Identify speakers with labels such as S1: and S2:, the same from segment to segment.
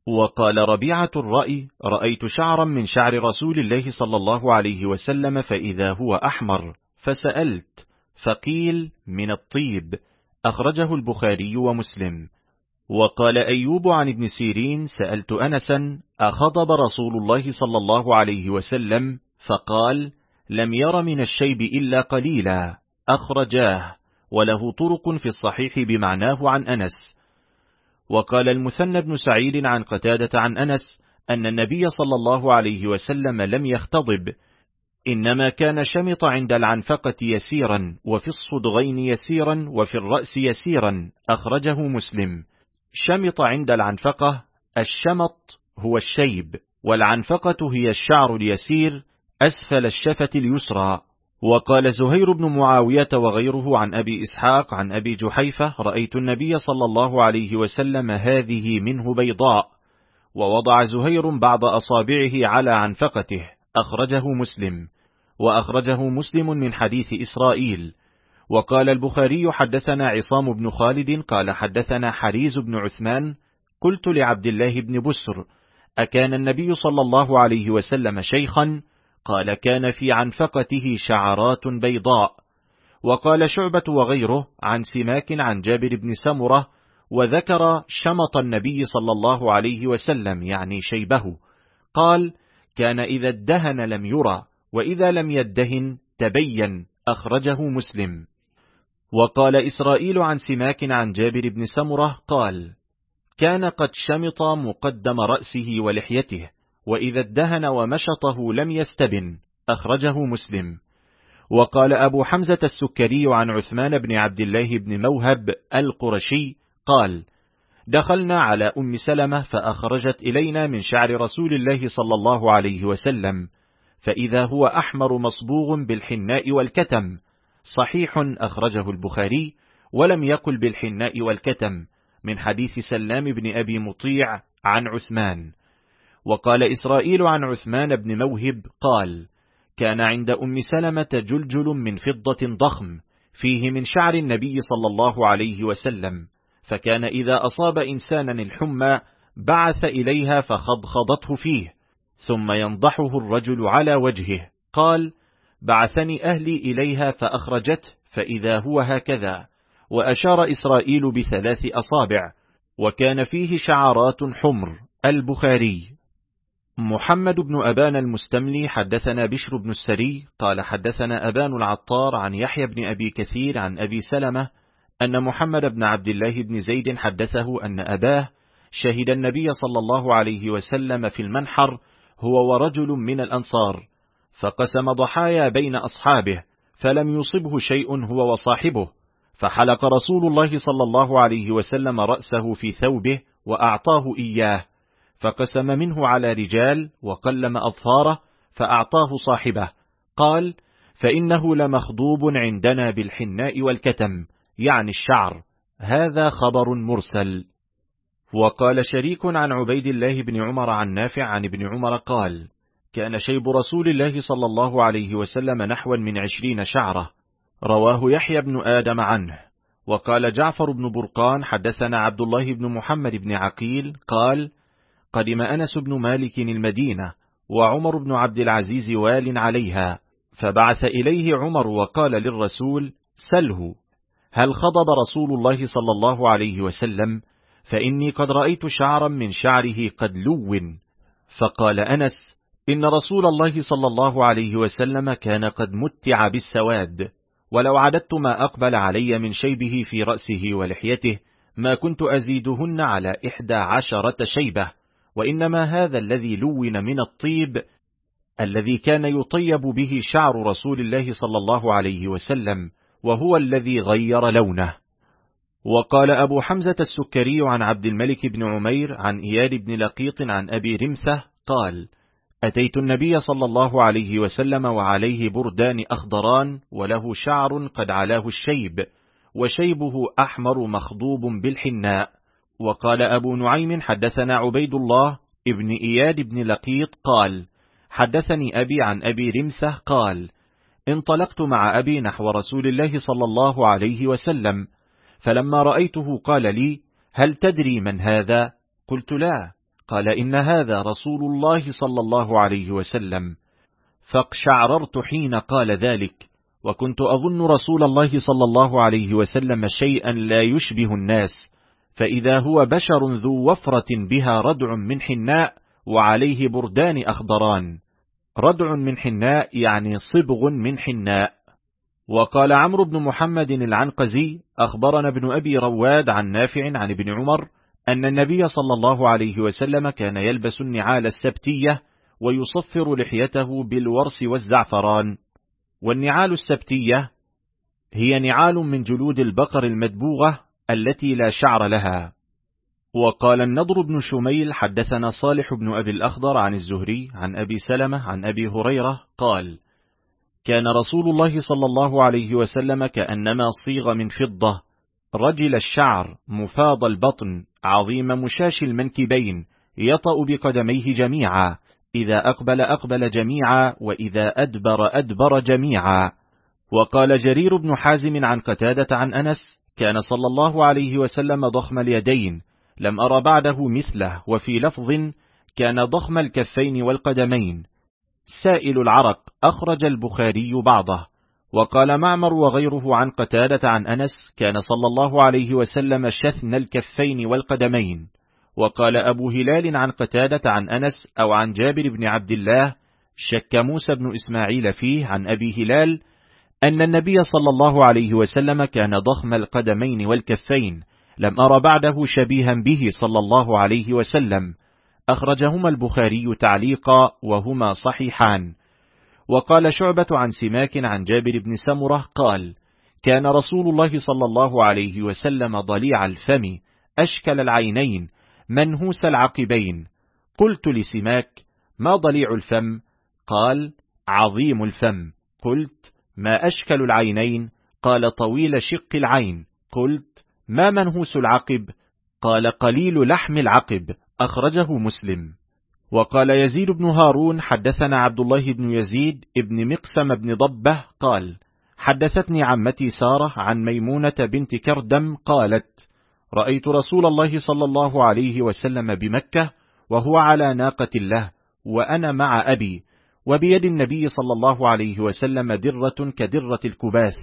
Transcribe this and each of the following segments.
S1: وقال ربيعة الرأي: رأيت شعرا من شعر رسول الله صلى الله عليه وسلم فإذا هو أحمر، فسألت فقيل: من الطيب. أخرجه البخاري ومسلم. وقال أيوب عن ابن سيرين: سألت أنسا: أخضب رسول الله صلى الله عليه وسلم؟ فقال: لم ير من الشيب إلا قليلا. أخرجاه، وله طرق في الصحيح بمعناه عن أنس. وقال المثنى بن سعيد عن قتادة عن أنس أن النبي صلى الله عليه وسلم لم يختضب، إنما كان شمط عند العنفقة يسيرا، وفي الصدغين يسيرا، وفي الرأس يسيرا. أخرجه مسلم. شمط عند العنفقة، الشمط هو الشيب، والعنفقة هي الشعر اليسير أسفل الشفة اليسرى. وقال زهير بن معاوية وغيره عن أبي إسحاق عن أبي جحيفة: رأيت النبي صلى الله عليه وسلم هذه منه بيضاء. ووضع زهير بعض أصابعه على عنفقته. أخرجه مسلم. وأخرجه مسلم من حديث إسرائيل. وقال البخاري: حدثنا عصام بن خالد قال حدثنا حريز بن عثمان: قلت لعبد الله بن بسر: أكان النبي صلى الله عليه وسلم شيخا؟ قال: كان في عنفقته شعرات بيضاء. وقال شعبة وغيره عن سماك عن جابر بن سمرة، وذكر شمط النبي صلى الله عليه وسلم يعني شيبه. قال: كان إذا ادهن لم يرى، وإذا لم يدهن تبين. أخرجه مسلم. وقال إسرائيل عن سماك عن جابر بن سمرة قال: كان قد شمط مقدم رأسه ولحيته، وإذا ادهن ومشطه لم يستبن. أخرجه مسلم. وقال أبو حمزة السكري عن عثمان بن عبد الله بن موهب القرشي قال: دخلنا على أم سلمة فأخرجت إلينا من شعر رسول الله صلى الله عليه وسلم، فإذا هو أحمر مصبوغ بالحناء والكتم. صحيح. أخرجه البخاري، ولم يقل بالحناء والكتم، من حديث سلام بن أبي مطيع عن عثمان. وقال إسرائيل عن عثمان بن موهب قال: كان عند أم سلمة جلجل من فضة ضخم فيه من شعر النبي صلى الله عليه وسلم، فكان إذا أصاب إنسانا الحمى بعث إليها فخضخضته فيه، ثم ينضحه الرجل على وجهه. قال: بعثني أهلي إليها فأخرجته فإذا هو هكذا، وأشار إسرائيل ب3 أصابع، وكان فيه شعرات حمر. البخاري. محمد بن أبان المستملي حدثنا بشر بن السري قال حدثنا أبان العطار عن يحيى بن أبي كثير عن أبي سلمة أن محمد بن عبد الله بن زيد حدثه أن أباه شهد النبي صلى الله عليه وسلم في المنحر هو ورجل من الأنصار، فقسم ضحايا بين أصحابه، فلم يصبه شيء هو وصاحبه، فحلق رسول الله صلى الله عليه وسلم رأسه في ثوبه وأعطاه إياه، فقسم منه على رجال وقلم أظفاره فأعطاه صاحبه. قال: فإنه لمخضوب عندنا بالحناء والكتم، يعني الشعر. هذا خبر مرسل. وقال شريك عن عبيد الله بن عمر عن نافع عن ابن عمر قال: كان شيب رسول الله صلى الله عليه وسلم نحوا من 20 شعرة. رواه يحيى بن آدم عنه. وقال جعفر بن برقان حدثنا عبد الله بن محمد بن عقيل قال: قدم أنس بن مالك المدينة، وعمر بن عبد العزيز وال عليها، فبعث إليه عمر وقال للرسول: سله، هل خضب رسول الله صلى الله عليه وسلم؟ فإني قد رأيت شعرا من شعره قد لون. فقال أنس: إن رسول الله صلى الله عليه وسلم كان قد متع بالسواد، ولو عددت ما أقبل علي من شيبه في رأسه ولحيته ما كنت أزيدهن على 11 شيبة، وإنما هذا الذي لون من الطيب الذي كان يطيب به شعر رسول الله صلى الله عليه وسلم، وهو الذي غير لونه. وقال أبو حمزة السكري عن عبد الملك بن عمير عن إياد بن لقيط عن أبي رمثة قال: أتيت النبي صلى الله عليه وسلم وعليه بردان أخضران، وله شعر قد علاه الشيب، وشيبه أحمر مخضوب بالحناء. وقال أبو نعيم حدثنا عبيد الله ابن إياد بن لقيط قال: حدثني أبي عن أبي رمثة قال: انطلقت مع أبي نحو رسول الله صلى الله عليه وسلم، فلما رأيته قال لي: هل تدري من هذا؟ قلت: لا. قال إن هذا رسول الله صلى الله عليه وسلم، فاقشعررت حين قال ذلك، وكنت أظن رسول الله صلى الله عليه وسلم شيئا لا يشبه الناس، فإذا هو بشر ذو وفرة بها ردع من حناء وعليه بردان أخضران. ردع من حناء يعني صبغ من حناء. وقال عمرو بن محمد العنقزي أخبرنا ابن أبي رواد عن نافع عن ابن عمر أن النبي صلى الله عليه وسلم كان يلبس النعال السبتية ويصفر لحيته بالورس والزعفران. والنعال السبتية هي نعال من جلود البقر المدبوغة التي لا شعر لها. وقال النضر بن شميل حدثنا صالح بن أبي الأخضر عن الزهري عن أبي سلمة عن أبي هريرة قال: كان رسول الله صلى الله عليه وسلم كأنما صيغ من فضة، رجل الشعر، مفاض البطن، عظيم مشاش المنكبين، يطأ بقدميه جميعا، إذا أقبل أقبل جميعا، وإذا أدبر أدبر جميعا. وقال جرير بن حازم عن قتادة عن أنس: كان صلى الله عليه وسلم ضخم اليدين، لم أر بعده مثله. وفي لفظ: كان ضخم الكفين والقدمين. سائل العرق، أخرج البخاري بعضه. وقال معمر وغيره عن قتادة عن أنس: كان صلى الله عليه وسلم شثن الكفين والقدمين. وقال أبو هلال عن قتادة عن أنس أو عن جابر بن عبد الله، شك موسى بن إسماعيل فيه عن أبي هلال، أن النبي صلى الله عليه وسلم كان ضخم القدمين والكفين، لم أر بعده شبيها به صلى الله عليه وسلم. أخرجهما البخاري تعليقا وهما صحيحان. وقال شعبة عن سماك عن جابر بن سمرة قال: كان رسول الله صلى الله عليه وسلم ضليع الفم، أشكل العينين، منهوس العقبين. قلت لسماك: ما ضليع الفم؟ قال: عظيم الفم. قلت: ما أشكل العينين؟ قال: طويل شق العين. قلت: ما منهوس العقب؟ قال: قليل لحم العقب. أخرجه مسلم. وقال يزيد بن هارون حدثنا عبد الله بن يزيد ابن مقسم بن ضبة قال: حدثتني عمتي سارة عن ميمونة بنت كردم قالت: رأيت رسول الله صلى الله عليه وسلم بمكة وهو على ناقة له، وأنا مع أبي، وبيد النبي صلى الله عليه وسلم درة كدرة الكباث،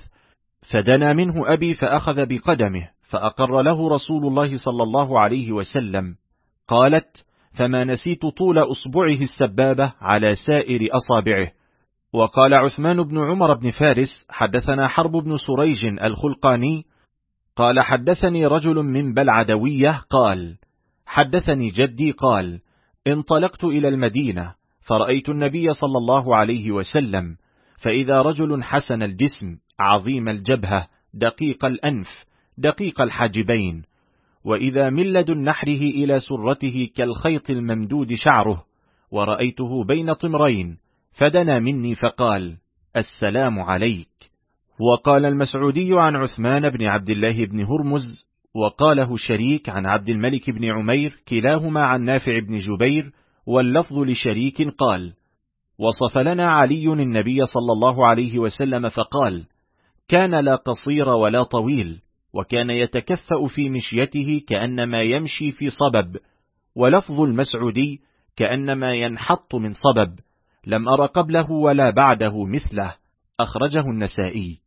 S1: فدنا منه أبي فأخذ بقدمه فأقر له رسول الله صلى الله عليه وسلم. قالت: فما نسيت طول أصبعه السبابة على سائر أصابعه. وقال عثمان بن عمر بن فارس حدثنا حرب بن سريج الخلقاني قال: حدثني رجل من بلعدوية قال: حدثني جدي قال: انطلقت إلى المدينة فرأيت النبي صلى الله عليه وسلم، فإذا رجل حسن الجسم، عظيم الجبهة، دقيق الأنف، دقيق الحاجبين، وإذا من لدن نحره إلى سرته كالخيط الممدود شعره، ورأيته بين طمرين، فدنا مني فقال: السلام عليك. وقال المسعودي عن عثمان بن عبد الله بن هرمز، وقاله شريك عن عبد الملك بن عمير، كلاهما عن نافع بن جبير، واللفظ لشريك قال: وصف لنا علي النبي صلى الله عليه وسلم فقال: كان لا قصير ولا طويل، وكان يتكفأ في مشيته كأنما يمشي في صبب. ولفظ المسعودي: كأنما ينحط من صبب، لم أر قبله ولا بعده مثله. أخرجه النسائي.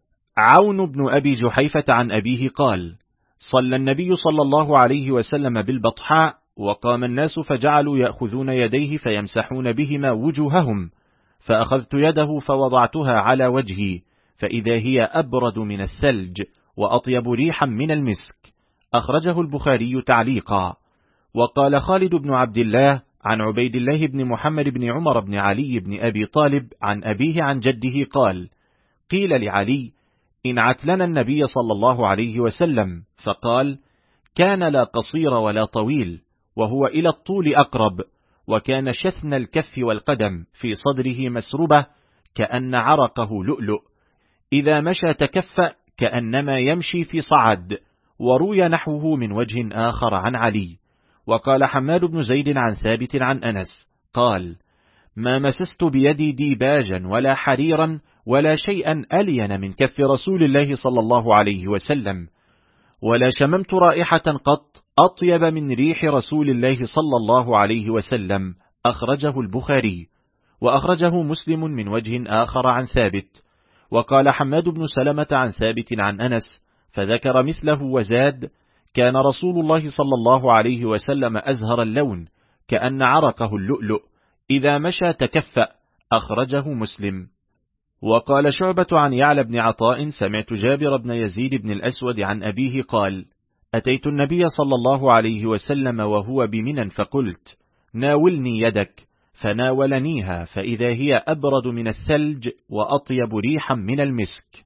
S1: عون بن أبي جحيفة عن أبيه قال: صلى النبي صلى الله عليه وسلم بالبطحاء، وقام الناس فجعلوا يأخذون يديه فيمسحون بهما وجوههم، فأخذت يده فوضعتها على وجهي، فإذا هي أبرد من الثلج وأطيب ريحا من المسك. أخرجه البخاري تعليقا. وقال خالد بن عبد الله عن عبيد الله بن محمد بن عمر بن علي بن أبي طالب عن أبيه عن جده قال: قيل لعلي: انعت لنا النبي صلى الله عليه وسلم، فقال: كان لا قصير ولا طويل، وهو إلى الطول أقرب، وكان شثن الكف والقدم، في صدره مسربة كأن عرقه لؤلؤ، إذا مشى تكفأ كأنما يمشي في صعد. وروي نحوه من وجه آخر عن علي. وقال حماد بن زيد عن ثابت عن أنس قال: ما مسست بيدي ديباجا ولا حريرا ولا شيئا ألين من كف رسول الله صلى الله عليه وسلم، ولا شممت رائحة قط أطيب من ريح رسول الله صلى الله عليه وسلم. أخرجه البخاري. وأخرجه مسلم من وجه آخر عن ثابت. وقال حماد بن سلمة عن ثابت عن أنس فذكر مثله وزاد: كان رسول الله صلى الله عليه وسلم أزهر اللون كأن عرقه اللؤلؤ، إذا مشى تكفأ. أخرجه مسلم. وقال شعبة عن يعلى بن عطاء: سمعت جابر بن يزيد بن الأسود عن أبيه قال: أتيت النبي صلى الله عليه وسلم وهو بمنى فقلت: ناولني يدك، فناولنيها، فإذا هي أبرد من الثلج وأطيب ريحا من المسك.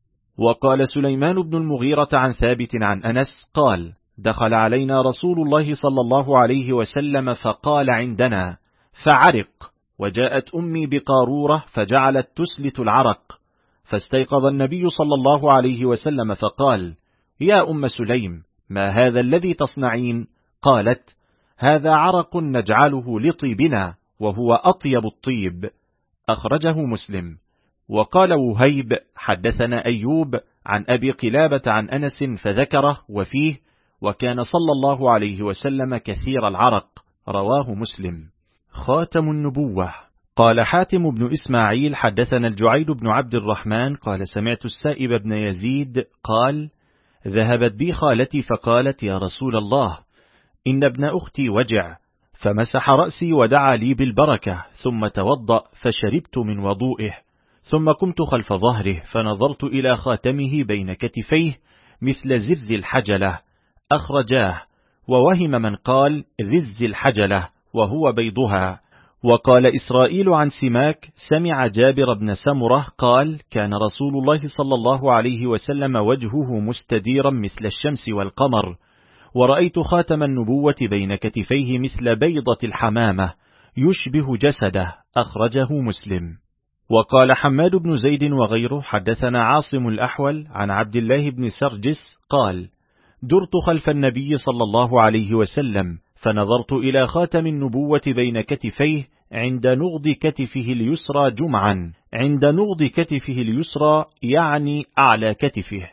S1: وقال سليمان بن المغيرة عن ثابت عن أنس قال: دخل علينا رسول الله صلى الله عليه وسلم فقال عندنا فعرق، وجاءت أمي بقارورة فجعلت تسلت العرق، فاستيقظ النبي صلى الله عليه وسلم فقال: يا أم سليم، ما هذا الذي تصنعين؟ قالت: هذا عرق نجعله لطيبنا، وهو أطيب الطيب. أخرجه مسلم. وقال وهيب: حدثنا أيوب عن أبي قلابة عن أنس فذكره، وفيه: وكان صلى الله عليه وسلم كثير العرق. رواه مسلم. خاتم النبوة. قال حاتم بن إسماعيل: حدثنا الجعيد بن عبد الرحمن قال: سمعت السائب بن يزيد قال: ذهبت بي خالتي فقالت: يا رسول الله، إن ابن أختي وجع، فمسح رأسي ودعا لي بالبركة، ثم توضأ فشربت من وضوئه، ثم قمت خلف ظهره فنظرت إلى خاتمه بين كتفيه مثل زر الحجلة. أخرجاه. ووهم من قال رز الحجلة وهو بيضها. وقال إسرائيل عن سماك: سمع جابر بن سمرة قال: كان رسول الله صلى الله عليه وسلم وجهه مستديرا مثل الشمس والقمر، ورأيت خاتم النبوة بين كتفيه مثل بيضة الحمامة يشبه جسده. أخرجه مسلم. وقال حماد بن زيد وغيره: حدثنا عاصم الأحول عن عبد الله بن سرجس قال: درت خلف النبي صلى الله عليه وسلم فنظرت إلى خاتم النبوة بين كتفيه عند نغض كتفه اليسرى جمعا، عند نغض كتفه اليسرى يعني أعلى كتفه،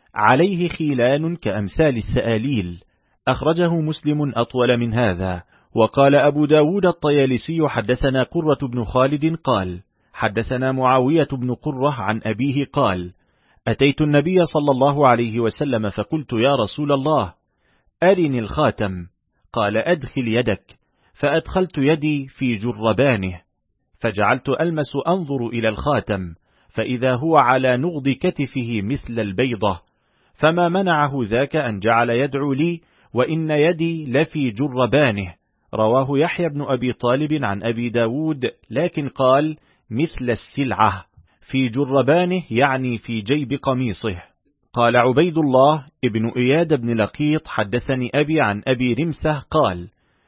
S1: عليه خيلان كأمثال الثآليل. أخرجه مسلم أطول من هذا. وقال أبو داود الطيالسي: حدثنا قرة بن خالد قال: حدثنا معاوية بن قرة عن أبيه قال: أتيت النبي صلى الله عليه وسلم فقلت: يا رسول الله، أرني الخاتم. قال: أدخل يدك. فأدخلت يدي في جربانه، فجعلت ألمس أنظر إلى الخاتم، فإذا هو على نغض كتفه مثل البيضة، فما منعه ذاك أن جعل يدعو لي، وإن يدي لفي جربانه. رواه يحيى بن أبي طالب عن أبي داود، لكن قال: مثل السلعة. في جربانه يعني في جيب قميصه. قال عبيد الله ابن إياد بن لقيط: حدثني أبي عن أبي رمثة قال: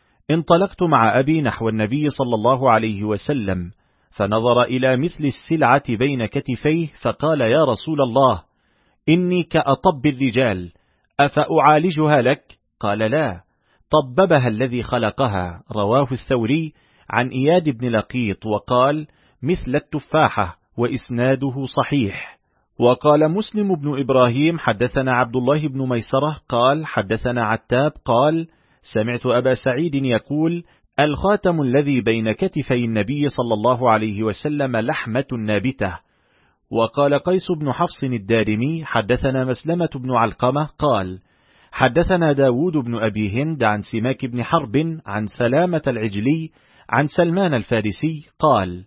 S1: انطلقت مع أبي نحو النبي صلى الله عليه وسلم، فنظر إلى مثل السلعة بين كتفيه فقال: يا رسول الله، إني كأطب الرجال، أفأعالجها لك؟ قال: لا، طببها الذي خلقها. رواه الثوري عن إياد بن لقيط وقال: مثل التفاحة، وإسناده صحيح. وقال مسلم بن إبراهيم: حدثنا عبد الله بن ميسرة قال: حدثنا عتاب قال: سمعت أبا سعيد يقول: الخاتم الذي بين كتفي النبي صلى الله عليه وسلم لحمة نابتة. وقال قيس بن حفص الدارمي: حدثنا مسلمة بن علقمة قال: حدثنا داود بن أبي هند عن سماك بن حرب عن سلامة العجلي عن سلمان الفارسي قال: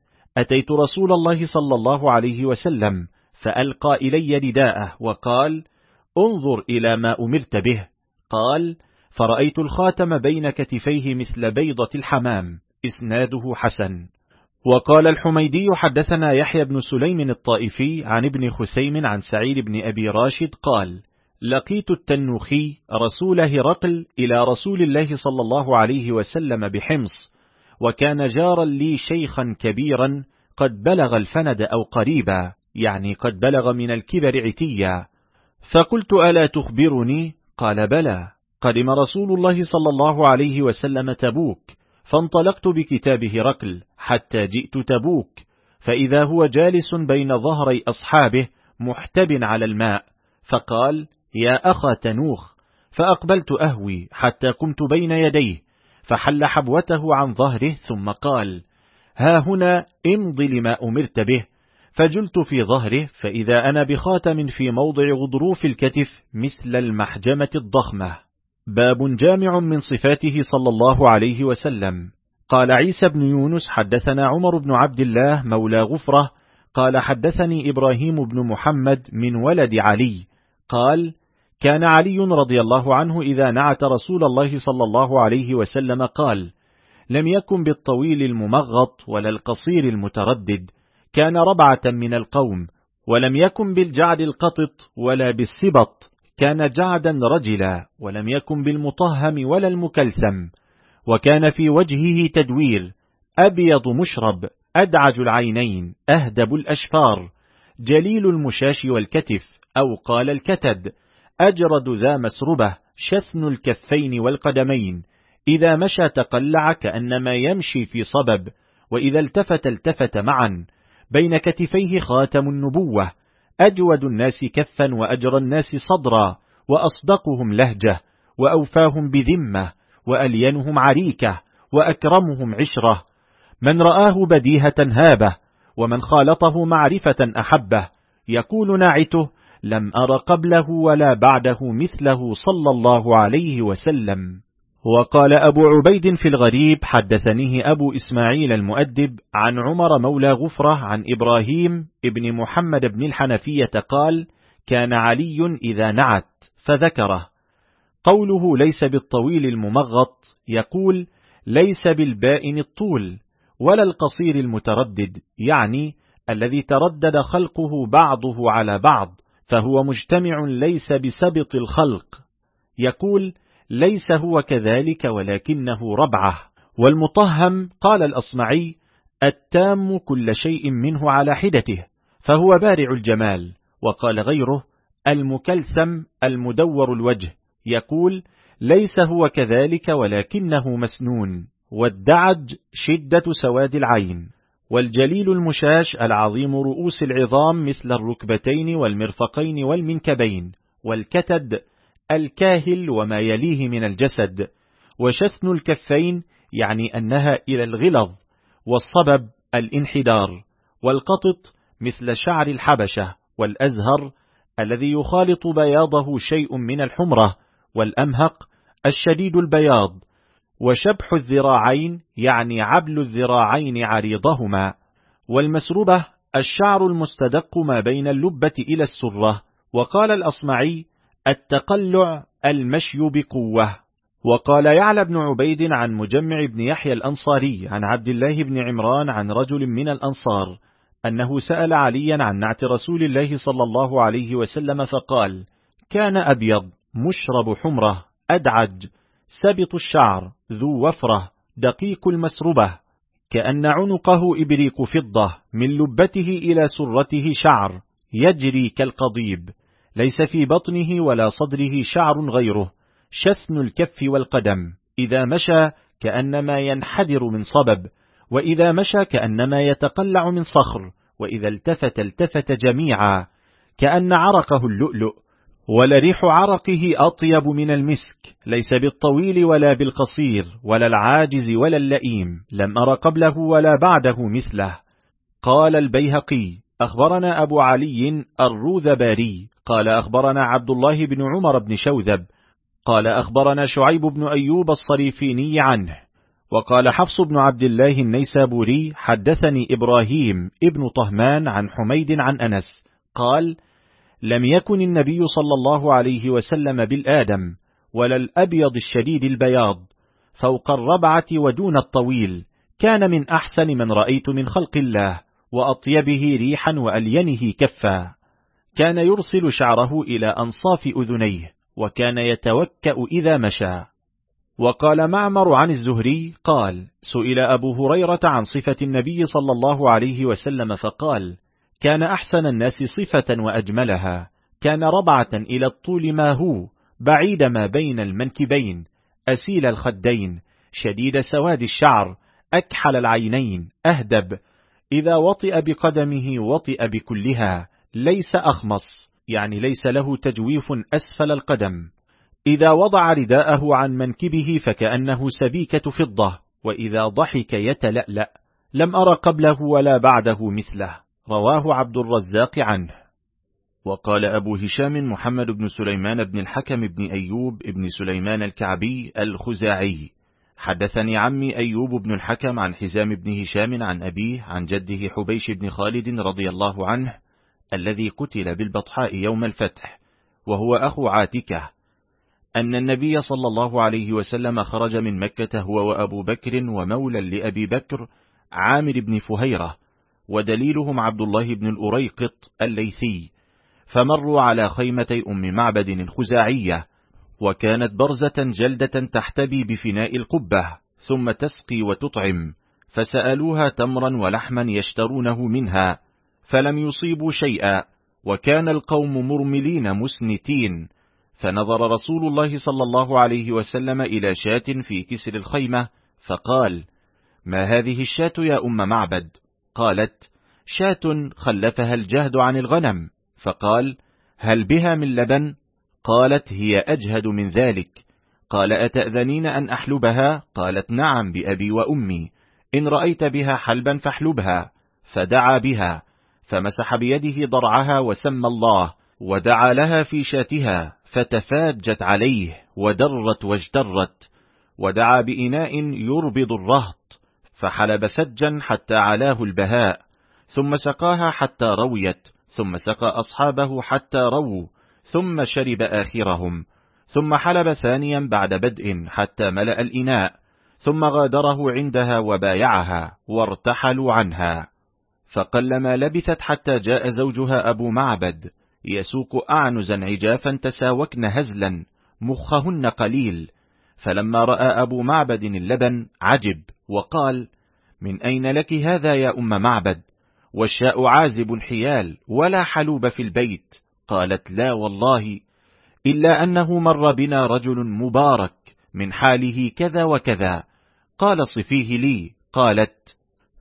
S1: أتيت رسول الله صلى الله عليه وسلم فألقى إلي رداءه وقال: انظر إلى ما أمرت به. قال: فرأيت الخاتم بين كتفيه مثل بيضة الحمام. إسناده حسن. وقال الحميدي: حدثنا يحيى بن سليم الطائفي عن ابن خثيم عن سعيد بن أبي راشد قال: لقيت التنوخي رسول هرقل إلى رسول الله صلى الله عليه وسلم بحمص، وكان جارا لي شيخا كبيرا قد بلغ الفند أو قريبا، يعني قد بلغ من الكبر عتيا. فقلت: ألا تخبرني؟ قال: بلى. قدم رسول الله صلى الله عليه وسلم تبوك، فانطلقت بكتاب هرقل حتى جئت تبوك، فإذا هو جالس بين ظهري أصحابه محتب على الماء، فقال: يا أخا تنوخ، فأقبلت أهوي حتى قمت بين يديه، فحل حبوته عن ظهره ثم قال: ها هنا امض لما أمرت به. فجلت في ظهره، فإذا أنا بخاتم في موضع غضروف الكتف مثل المحجمة الضخمة. باب جامع من صفاته صلى الله عليه وسلم. قال عيسى بن يونس حدثنا عمر بن عبد الله مولى غفرة قال حدثني إبراهيم بن محمد من ولد علي قال: كان علي رضي الله عنه إذا نعت رسول الله صلى الله عليه وسلم قال: لم يكن بالطويل الممغط ولا القصير المتردد، كان ربعة من القوم، ولم يكن بالجعد القطط ولا بالسبط، كان جعدا رجلا، ولم يكن بالمطهم ولا المكلثم، وكان في وجهه تدوير، أبيض مشرب، أدعج العينين، أهدب الأشفار، جليل المشاش والكتف أو قال الكتد، أجرد ذا مسربة، شثن الكفين والقدمين، إذا مشى تقلع كأنما يمشي في صبب، وإذا التفت معا، بين كتفيه خاتم النبوة، أجود الناس كفا وأجرى الناس صدرا، وأصدقهم لهجة، وأوفاهم بذمة، وألينهم عريكة، وأكرمهم عشرة، من رآه بديهة هابه، ومن خالطه معرفة أحبه، يقول ناعته: لم أر قبله ولا بعده مثله صلى الله عليه وسلم. وقال أبو عبيد في الغريب حدثنيه أبو إسماعيل المؤدب عن عمر مولى غفرة عن إبراهيم ابن محمد بن الحنفية قال: كان علي إذا نعت فذكره. قوله ليس بالطويل الممغط يقول: ليس بالبائن الطول ولا القصير المتردد، يعني الذي تردد خلقه بعضه على بعض، فهو مجتمع ليس بسبط الخلق. يقول: ليس هو كذلك ولكنه ربعه. والمطهم قال الأصمعي: التام كل شيء منه على حدته، فهو بارع الجمال. وقال غيره: المكلثم المدور الوجه، يقول: ليس هو كذلك ولكنه مسنون. والدعج شدة سواد العين. والجليل المشاش العظيم رؤوس العظام مثل الركبتين والمرفقين والمنكبين. والكتد الكاهل وما يليه من الجسد. وشثن الكفين يعني أنها إلى الغلظ. والصبب الانحدار. والقطط مثل شعر الحبشة. والأزهر الذي يخالط بياضه شيء من الحمرة. والأمهق الشديد البياض. وشبح الذراعين يعني عبل الذراعين عريضهما. والمسربة الشعر المستدق ما بين اللبة إلى السرة. وقال الأصمعي: التقلع المشي بقوة. وقال يعلى بن عبيد عن مجمع بن يحيى الأنصاري عن عبد الله بن عمران عن رجل من الأنصار أنه سأل عليا عن نعت رسول الله صلى الله عليه وسلم فقال: كان أبيض مشرب حمرة أدعج سبط الشعر ذو وفرة دقيق المسربة، كأن عنقه إبريق فضة، من لبته إلى سرته شعر يجري كالقضيب، ليس في بطنه ولا صدره شعر غيره، شثن الكف والقدم، إذا مشى كأنما ينحدر من صبب، وإذا مشى كأنما يتقلع من صخر، وإذا التفت جميعا كأن عرقه اللؤلؤ، ولريح عرقه أطيب من المسك، ليس بالطويل ولا بالقصير ولا العاجز ولا اللئيم، لم أر قبله ولا بعده مثله. قال البيهقي: أخبرنا أبو علي الروذباري قال أخبرنا عبد الله بن عمر بن شوذب قال أخبرنا شعيب بن أيوب الصريفيني عنه. وقال حفص بن عبد الله النيسابوري حدثني إبراهيم ابن طهمان عن حميد عن أنس قال: لم يكن النبي صلى الله عليه وسلم بالآدم ولا الأبيض الشديد البياض، فوق الربعة ودون الطويل، كان من أحسن من رأيت من خلق الله، وأطيبه ريحا وألينه كفا، كان يرسل شعره إلى أنصاف أذنيه، وكان يتوكأ إذا مشى. وقال معمر عن الزهري قال: سئل أبو هريرة عن صفة النبي صلى الله عليه وسلم فقال: كان أحسن الناس صفة وأجملها، كان ربعة إلى الطول ما هو، بعيد ما بين المنكبين، أسيل الخدين، شديد سواد الشعر، أكحل العينين، أهدب، إذا وطئ بقدمه وطئ بكلها، ليس أخمص يعني ليس له تجويف أسفل القدم، إذا وضع رداءه عن منكبه فكأنه سبيكة فضة، وإذا ضحك يتلألأ، لم أر قبله ولا بعده مثله. رواه عبد الرزاق عنه. وقال أبو هشام محمد بن سليمان بن الحكم بن أيوب بن سليمان الكعبي الخزاعي: حدثني عمي أيوب بن الحكم عن حزام بن هشام عن أبيه عن جده حبيش بن خالد رضي الله عنه الذي قتل بالبطحاء يوم الفتح وهو أخو عاتكة، أن النبي صلى الله عليه وسلم خرج من مكة هو وأبو بكر ومولى لأبي بكر عامر بن فهيرة، ودليلهم عبد الله بن الأريقط الليثي، فمروا على خيمتي أم معبد الخزاعية، وكانت برزة جلدة تحتبي بفناء القبة ثم تسقي وتطعم، فسألوها تمرا ولحما يشترونه منها فلم يصيبوا شيئا، وكان القوم مرملين مسنتين، فنظر رسول الله صلى الله عليه وسلم إلى شاة في كسر الخيمة فقال: ما هذه الشاة يا أم معبد؟ قالت: شاة خلفها الجهد عن الغنم. فقال: هل بها من لبن؟ قالت: هي أجهد من ذلك. قال: أتأذنين أن أحلبها؟ قالت: نعم بأبي وأمي، إن رأيت بها حلبا فاحلبها. فدعا بها، فمسح بيده ضرعها وسمى الله، ودعا لها في شاتها فتفاجت عليه ودرت واجترت، ودعا بإناء يربض الرهط فحلب ثجا حتى علاه البهاء، ثم سقاها حتى رويت، ثم سقى أصحابه حتى رووا، ثم شرب آخرهم، ثم حلب ثانيا بعد بدء حتى ملأ الإناء، ثم غادره عندها وبايعها وارتحلوا عنها. فقلما لبثت حتى جاء زوجها أبو معبد يسوق أعنزا عجافا تساوكن هزلا مخهن قليل، فلما رأى أبو معبد اللبن عجب وقال: من أين لك هذا يا أم معبد؟ والشاء عازب حيال ولا حلوب في البيت. قالت: لا والله، إلا أنه مر بنا رجل مبارك من حاله كذا وكذا. قال: صفيه لي. قالت: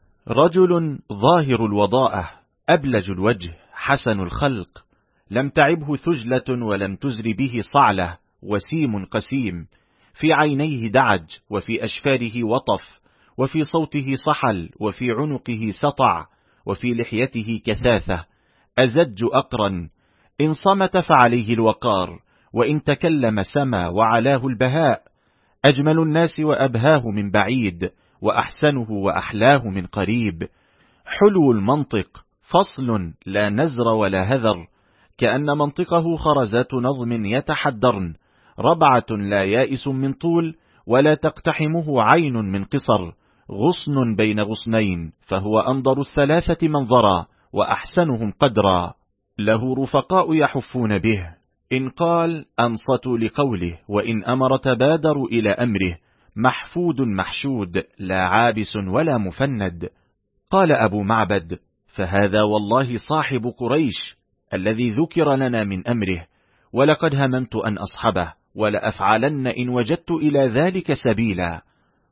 S1: رجل ظاهر الوضاءة أبلج الوجه حسن الخلق، لم تعبه ثجلة ولم تزر به صعلة، وسيم قسيم، في عينيه دعج، وفي أشفاره وطف، وفي صوته صحل، وفي عنقه سطع، وفي لحيته كثاثة، أزج أقرن، إن صمت فعليه الوقار، وإن تكلم سما وعلاه البهاء، أجمل الناس وأبهاه من بعيد، وأحسنه وأحلاه من قريب، حلو المنطق، فصل لا نزر ولا هذر، كأن منطقه خرزات نظم يتحدرن، ربعة لا يائس من طول، ولا تقتحمه عين من قصر، غصن بين غصنين، فهو أنظر الثلاثة منظرا وأحسنهم قدرا، له رفقاء يحفون به، إن قال أنصتوا لقوله، وإن أمر تبادروا إلى أمره، محفود محشود، لا عابس ولا مفند. قال أبو معبد: فهذا والله صاحب قريش الذي ذكر لنا من أمره، ولقد هممت أن أصحبه، ولأفعلن إن وجدت إلى ذلك سبيلا.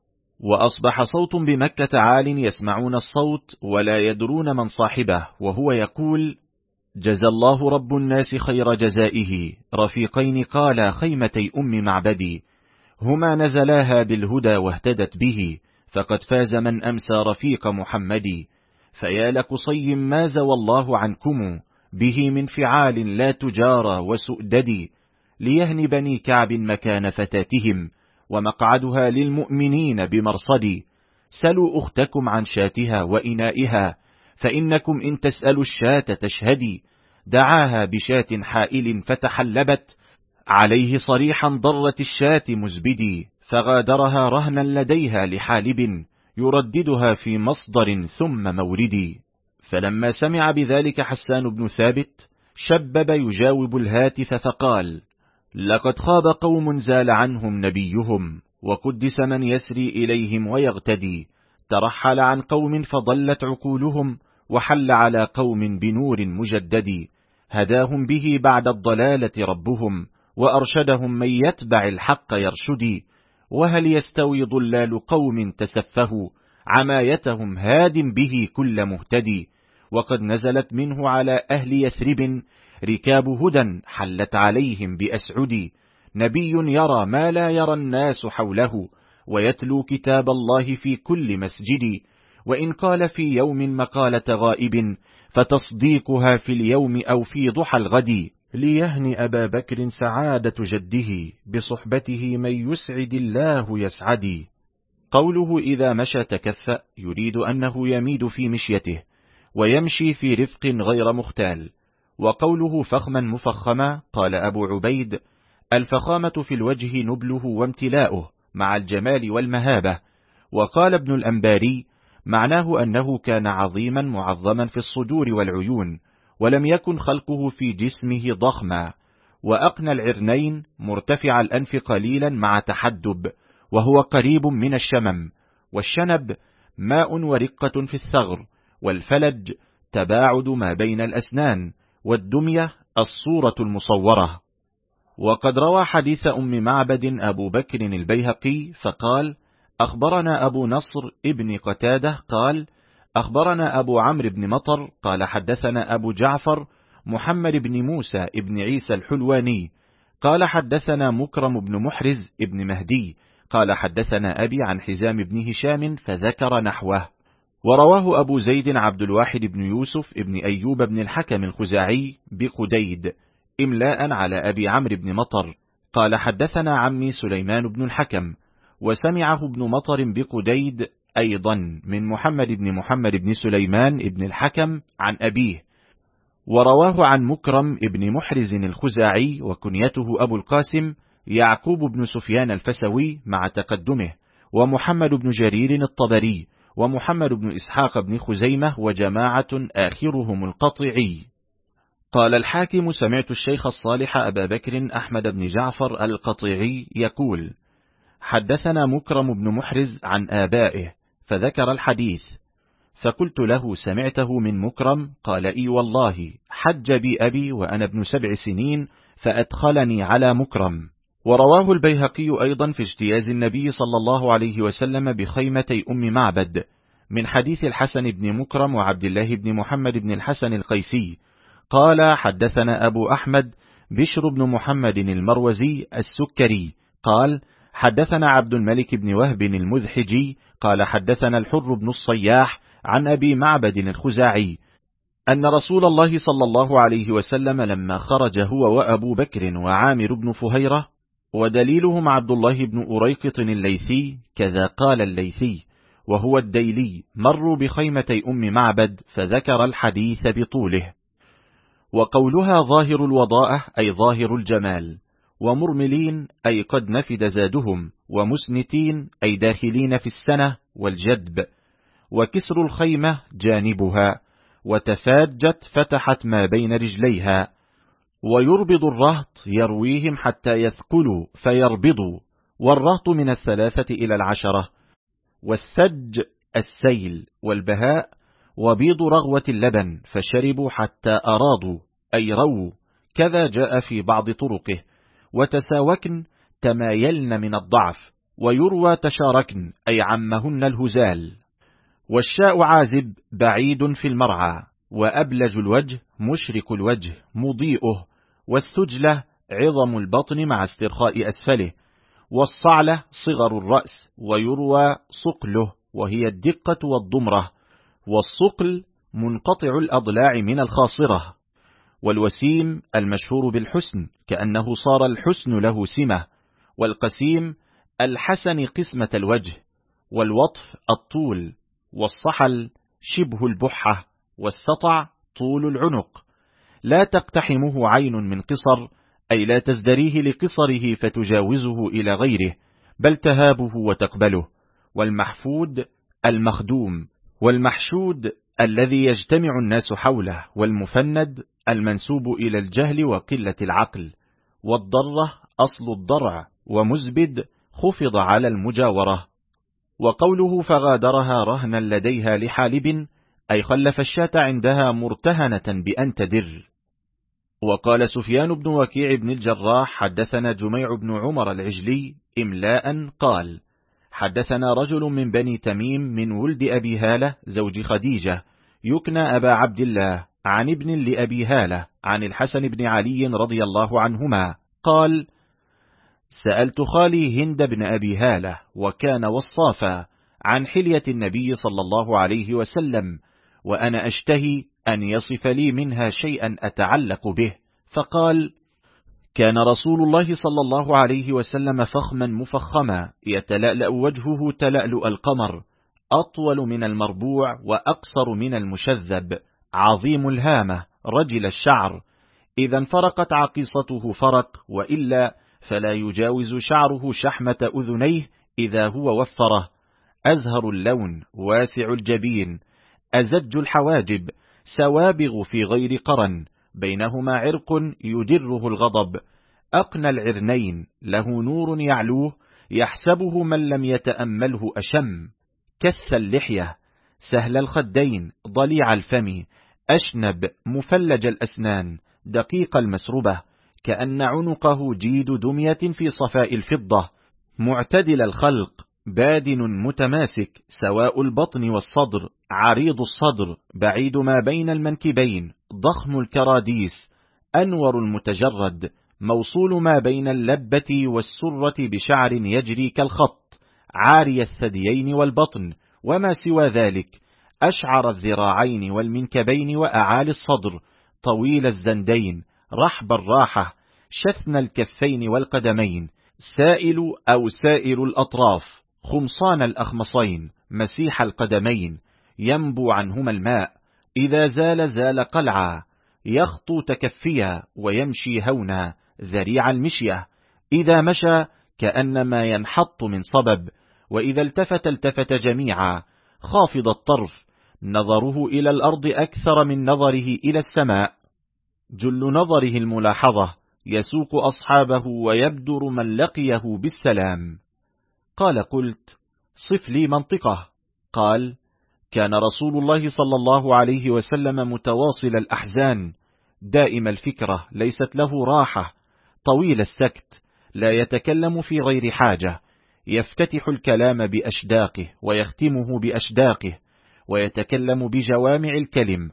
S1: وأصبح صوت بمكة عال يسمعون الصوت ولا يدرون من صاحبه، وهو يقول: جزى الله رب الناس خير جزائه، رفيقين قالا خيمتي أم معبدي، هما نزلاها بالهدى واهتدت به، فقد فاز من أمسى رفيق محمدي، فيا لقصي ما زوى الله عنكم، به من فعال لا تجارى وسؤددي، ليهن بني كعب مكان فتاتهم، ومقعدها للمؤمنين بمرصدي، سلوا أختكم عن شاتها وإنائها، فإنكم إن تسألوا الشاة تشهدي، دعاها بشاة حائل فتحلبت، عليه صريحا ضرت الشاة مزبدي، فغادرها رهنا لديها لحالب، يرددها في مصدر ثم موردي. فلما سمع بذلك حسان بن ثابت شبب يجاوب الهاتف فقال: لقد خاب قوم زال عنهم نبيهم، وقدس من يسري إليهم ويغتدي، ترحل عن قوم فضلت عقولهم، وحل على قوم بنور مجدد، هداهم به بعد الضلالة ربهم، وأرشدهم من يتبع الحق يرشدي، وهل يستوي ضلال قوم تسفهوا، عمايتهم هاد به كل مهتدي، وقد نزلت منه على أهل يثرب ركاب هدى حلت عليهم بأسعد، نبي يرى ما لا يرى الناس حوله، ويتلو كتاب الله في كل مسجد، وإن قال في يوم مقالة غائب فتصديقها في اليوم أو في ضحى الغد، ليهني أبا بكر سعادة جده، بصحبته من يسعد الله يسعد. قوله إذا مشى تكفأ يريد أنه يميد في مشيته، ويمشي في رفق غير مختال. وقوله فخما مفخما قال أبو عبيد: الفخامة في الوجه نبله وامتلاؤه مع الجمال والمهابة. وقال ابن الأنباري: معناه أنه كان عظيما معظما في الصدور والعيون، ولم يكن خلقه في جسمه ضخما، وأقنى العرنين مرتفع الأنف قليلا مع تحدب، وهو قريب من الشمم. والشنب ماء ورقة في الثغر، والفلج تباعد ما بين الأسنان، والدمية الصورة المصورة. وقد روى حديث أم معبد أبو بكر البيهقي فقال: أخبرنا أبو نصر ابن قتادة قال: أخبرنا أبو عمرو بن مطر قال حدثنا أبو جعفر محمد بن موسى ابن عيسى الحلواني قال حدثنا مكرم بن محرز ابن مهدي قال حدثنا أبي عن حزام بن هشام فذكر نحوه. ورواه أبو زيد عبد الواحد بن يوسف ابن أيوب بن الحكم الخزاعي بقديد إملاء على أبي عمرو بن مطر قال حدثنا عمي سليمان بن الحكم، وسمعه ابن مطر بقديد أيضا من محمد بن سليمان بن الحكم عن أبيه. ورواه عن مكرم ابن محرز الخزاعي وكنيته أبو القاسم يعقوب بن سفيان الفسوي مع تقدمه، ومحمد بن جرير الطبري، ومحمد بن إسحاق بن خزيمة، وجماعة آخرهم القطعي. قال الحاكم: سمعت الشيخ الصالح أبا بكر أحمد بن جعفر القطعي يقول: حدثنا مكرم بن محرز عن آبائه، فذكر الحديث، فقلت له: سمعته من مكرم؟ قال: إي والله، حج بي أبي وأنا ابن 7 سنين فأدخلني على مكرم. ورواه البيهقي أيضا في اجتياز النبي صلى الله عليه وسلم بخيمتي أم معبد من حديث الحسن بن مكرم وعبد الله بن محمد بن الحسن القيسي قال: حدثنا أبو أحمد بشر بن محمد المروزي السكري قال: حدثنا عبد الملك بن وهب المذحجي قال: حدثنا الحر بن الصياح عن أبي معبد الخزاعي أن رسول الله صلى الله عليه وسلم لما خرج هو وأبو بكر وعامر بن فهيرة ودليلهم عبد الله بن أريقط الليثي، كذا قال الليثي وهو الديلي، مروا بخيمتي أم معبد فذكر الحديث بطوله. وقولها ظاهر الوضاءة أي ظاهر الجمال، ومرملين أي قد نفد زادهم، ومسنتين أي داخلين في السنة والجدب. وكسر الخيمة جانبها، وتفاجت فتحت ما بين رجليها. ويربض الرهط يرويهم حتى يثقلوا فيربضوا، والرهط من 3 إلى 10. والثج السيل، والبهاء وبيض رغوة اللبن، فشربوا حتى أراضوا أي رووا، كذا جاء في بعض طرقه. وتساوكن تمايلن من الضعف، ويروى تشاركن أي عمهن الهزال. والشاء عازب بعيد في المرعى، وأبلج الوجه مشرك الوجه مضيئه، والثجلة عظم البطن مع استرخاء أسفله، والصعلة صغر الرأس، ويروى صقله وهي الدقة والضمرة، والصقل منقطع الأضلاع من الخاصرة. والوسيم المشهور بالحسن كأنه صار الحسن له سمة، والقسيم الحسن قسمة الوجه، والوطف الطول، والصحل شبه البحة، والسطع طول العنق. لا تقتحمه عين من قصر أي لا تزدريه لقصره فتجاوزه إلى غيره، بل تهابه وتقبله. والمحفود المخدوم، والمحشود الذي يجتمع الناس حوله، والمفند المنسوب إلى الجهل وقلة العقل. والضرة أصل الضرع، ومزبد خفض على المجاورة. وقوله فغادرها رهنا لديها لحالب أي خلف الشاة عندها مرتهنة بأن تدر. وقال سفيان بن وكيع بن الجراح حدثنا جميع بن عمر العجلي إملاء قال: حدثنا رجل من بني تميم من ولد أبي هالة زوج خديجة يكنى أبا عبد الله، عن ابن لأبي هالة عن الحسن بن علي رضي الله عنهما قال: سألت خالي هند بن أبي هالة وكان وصافا عن حلية النبي صلى الله عليه وسلم، وأنا أشتهي أن يصف لي منها شيئا أتعلق به، فقال: كان رسول الله صلى الله عليه وسلم فخما مفخما، يتلألأ وجهه تلألؤ القمر، أطول من المربوع وأقصر من المشذب، عظيم الهامة، رجل الشعر، إذا انفرقت عقيصته فرق، وإلا فلا يجاوز شعره شحمة أذنيه إذا هو وفره، أزهر اللون، واسع الجبين، أزج الحواجب، سوابغ في غير قرن، بينهما عرق يدره الغضب، أقنى العرنين، له نور يعلوه، يحسبه من لم يتأمله أشم، كث اللحية، سهل الخدين، ضليع الفم، أشنب، مفلج الأسنان، دقيق المسربة، كأن عنقه جيد دمية في صفاء الفضة، معتدل الخلق، بادن متماسك، سواء البطن والصدر، عريض الصدر، بعيد ما بين المنكبين، ضخم الكراديس، أنور المتجرد، موصول ما بين اللبة والسرة بشعر يجري كالخط، عاري الثديين والبطن، وما سوى ذلك، أشعر الذراعين والمنكبين وأعالي الصدر، طويل الزندين، رحب الراحة، شثن الكفين والقدمين، سائل أو سائل الأطراف، خمصان الأخمصين، مسيح القدمين، ينبو عنهما الماء، إذا زال زال قلعا، يخطو تكفيا ويمشي هونا، ذريع المشية، إذا مشى كأنما ينحط من صبب، وإذا التفت التفت جميعا، خافض الطرف، نظره إلى الأرض أكثر من نظره إلى السماء، جل نظره الملاحظة، يسوق أصحابه ويبدر من لقيه بالسلام. قال: قلت: صف لي منطقه. قال: كان رسول الله صلى الله عليه وسلم متواصل الأحزان، دائم الفكرة، ليست له راحة، طويل السكت، لا يتكلم في غير حاجة، يفتتح الكلام بأشداقه ويختمه بأشداقه، ويتكلم بجوامع الكلم،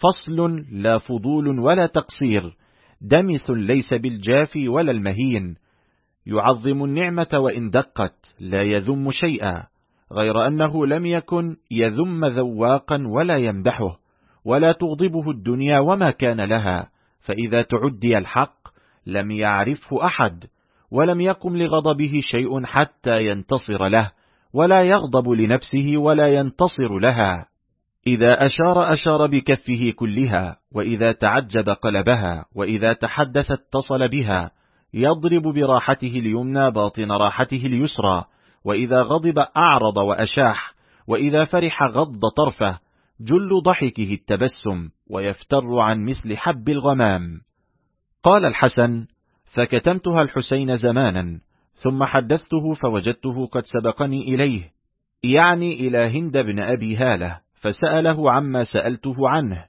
S1: فصل لا فضول ولا تقصير، دمث ليس بالجافي ولا المهين، يعظم النعمة وإن دقت، لا يذم شيئا، غير أنه لم يكن يذم ذواقا ولا يمدحه، ولا تغضبه الدنيا وما كان لها، فإذا تعدي الحق لم يعرفه أحد، ولم يقم لغضبه شيء حتى ينتصر له، ولا يغضب لنفسه ولا ينتصر لها، إذا أشار أشار بكفه كلها، وإذا تعجب قلبها، وإذا تحدث اتصل بها، يضرب براحته اليمنى باطن راحته اليسرى، وإذا غضب أعرض وأشاح، وإذا فرح غض طرفه، جل ضحكه التبسم، ويفتر عن مثل حب الغمام. قال الحسن: فكتمتها الحسين زمانا، ثم حدثته فوجدته قد سبقني إليه، يعني إلى هند بن أبي هالة، فسأله عما سألته عنه،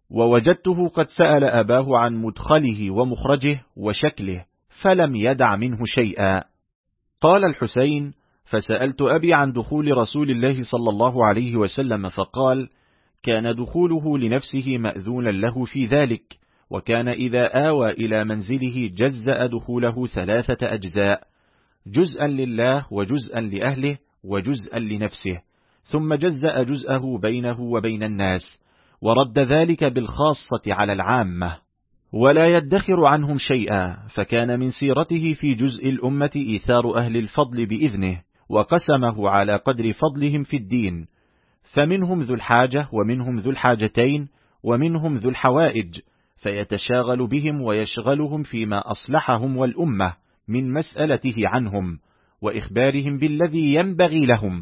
S1: ووجدته قد سأل أباه عن مدخله ومخرجه وشكله، فلم يدع منه شيئا. قال الحسين: فسألت أبي عن دخول رسول الله صلى الله عليه وسلم، فقال: كان دخوله لنفسه مأذونا له في ذلك، وكان إذا آوى إلى منزله جزأ دخوله 3 أجزاء، جزءا لله، وجزءا لأهله، وجزءا لنفسه، ثم جزأ جزءه بينه وبين الناس، ورد ذلك بالخاصة على العامة، ولا يدخر عنهم شيئا، فكان من سيرته في جزء الأمة إيثار أهل الفضل بإذنه، وقسمه على قدر فضلهم في الدين، فمنهم ذو الحاجة، ومنهم ذو الحاجتين، ومنهم ذو الحوائج، فيتشاغل بهم ويشغلهم فيما أصلحهم والأمة من مسألته عنهم، وإخبارهم بالذي ينبغي لهم.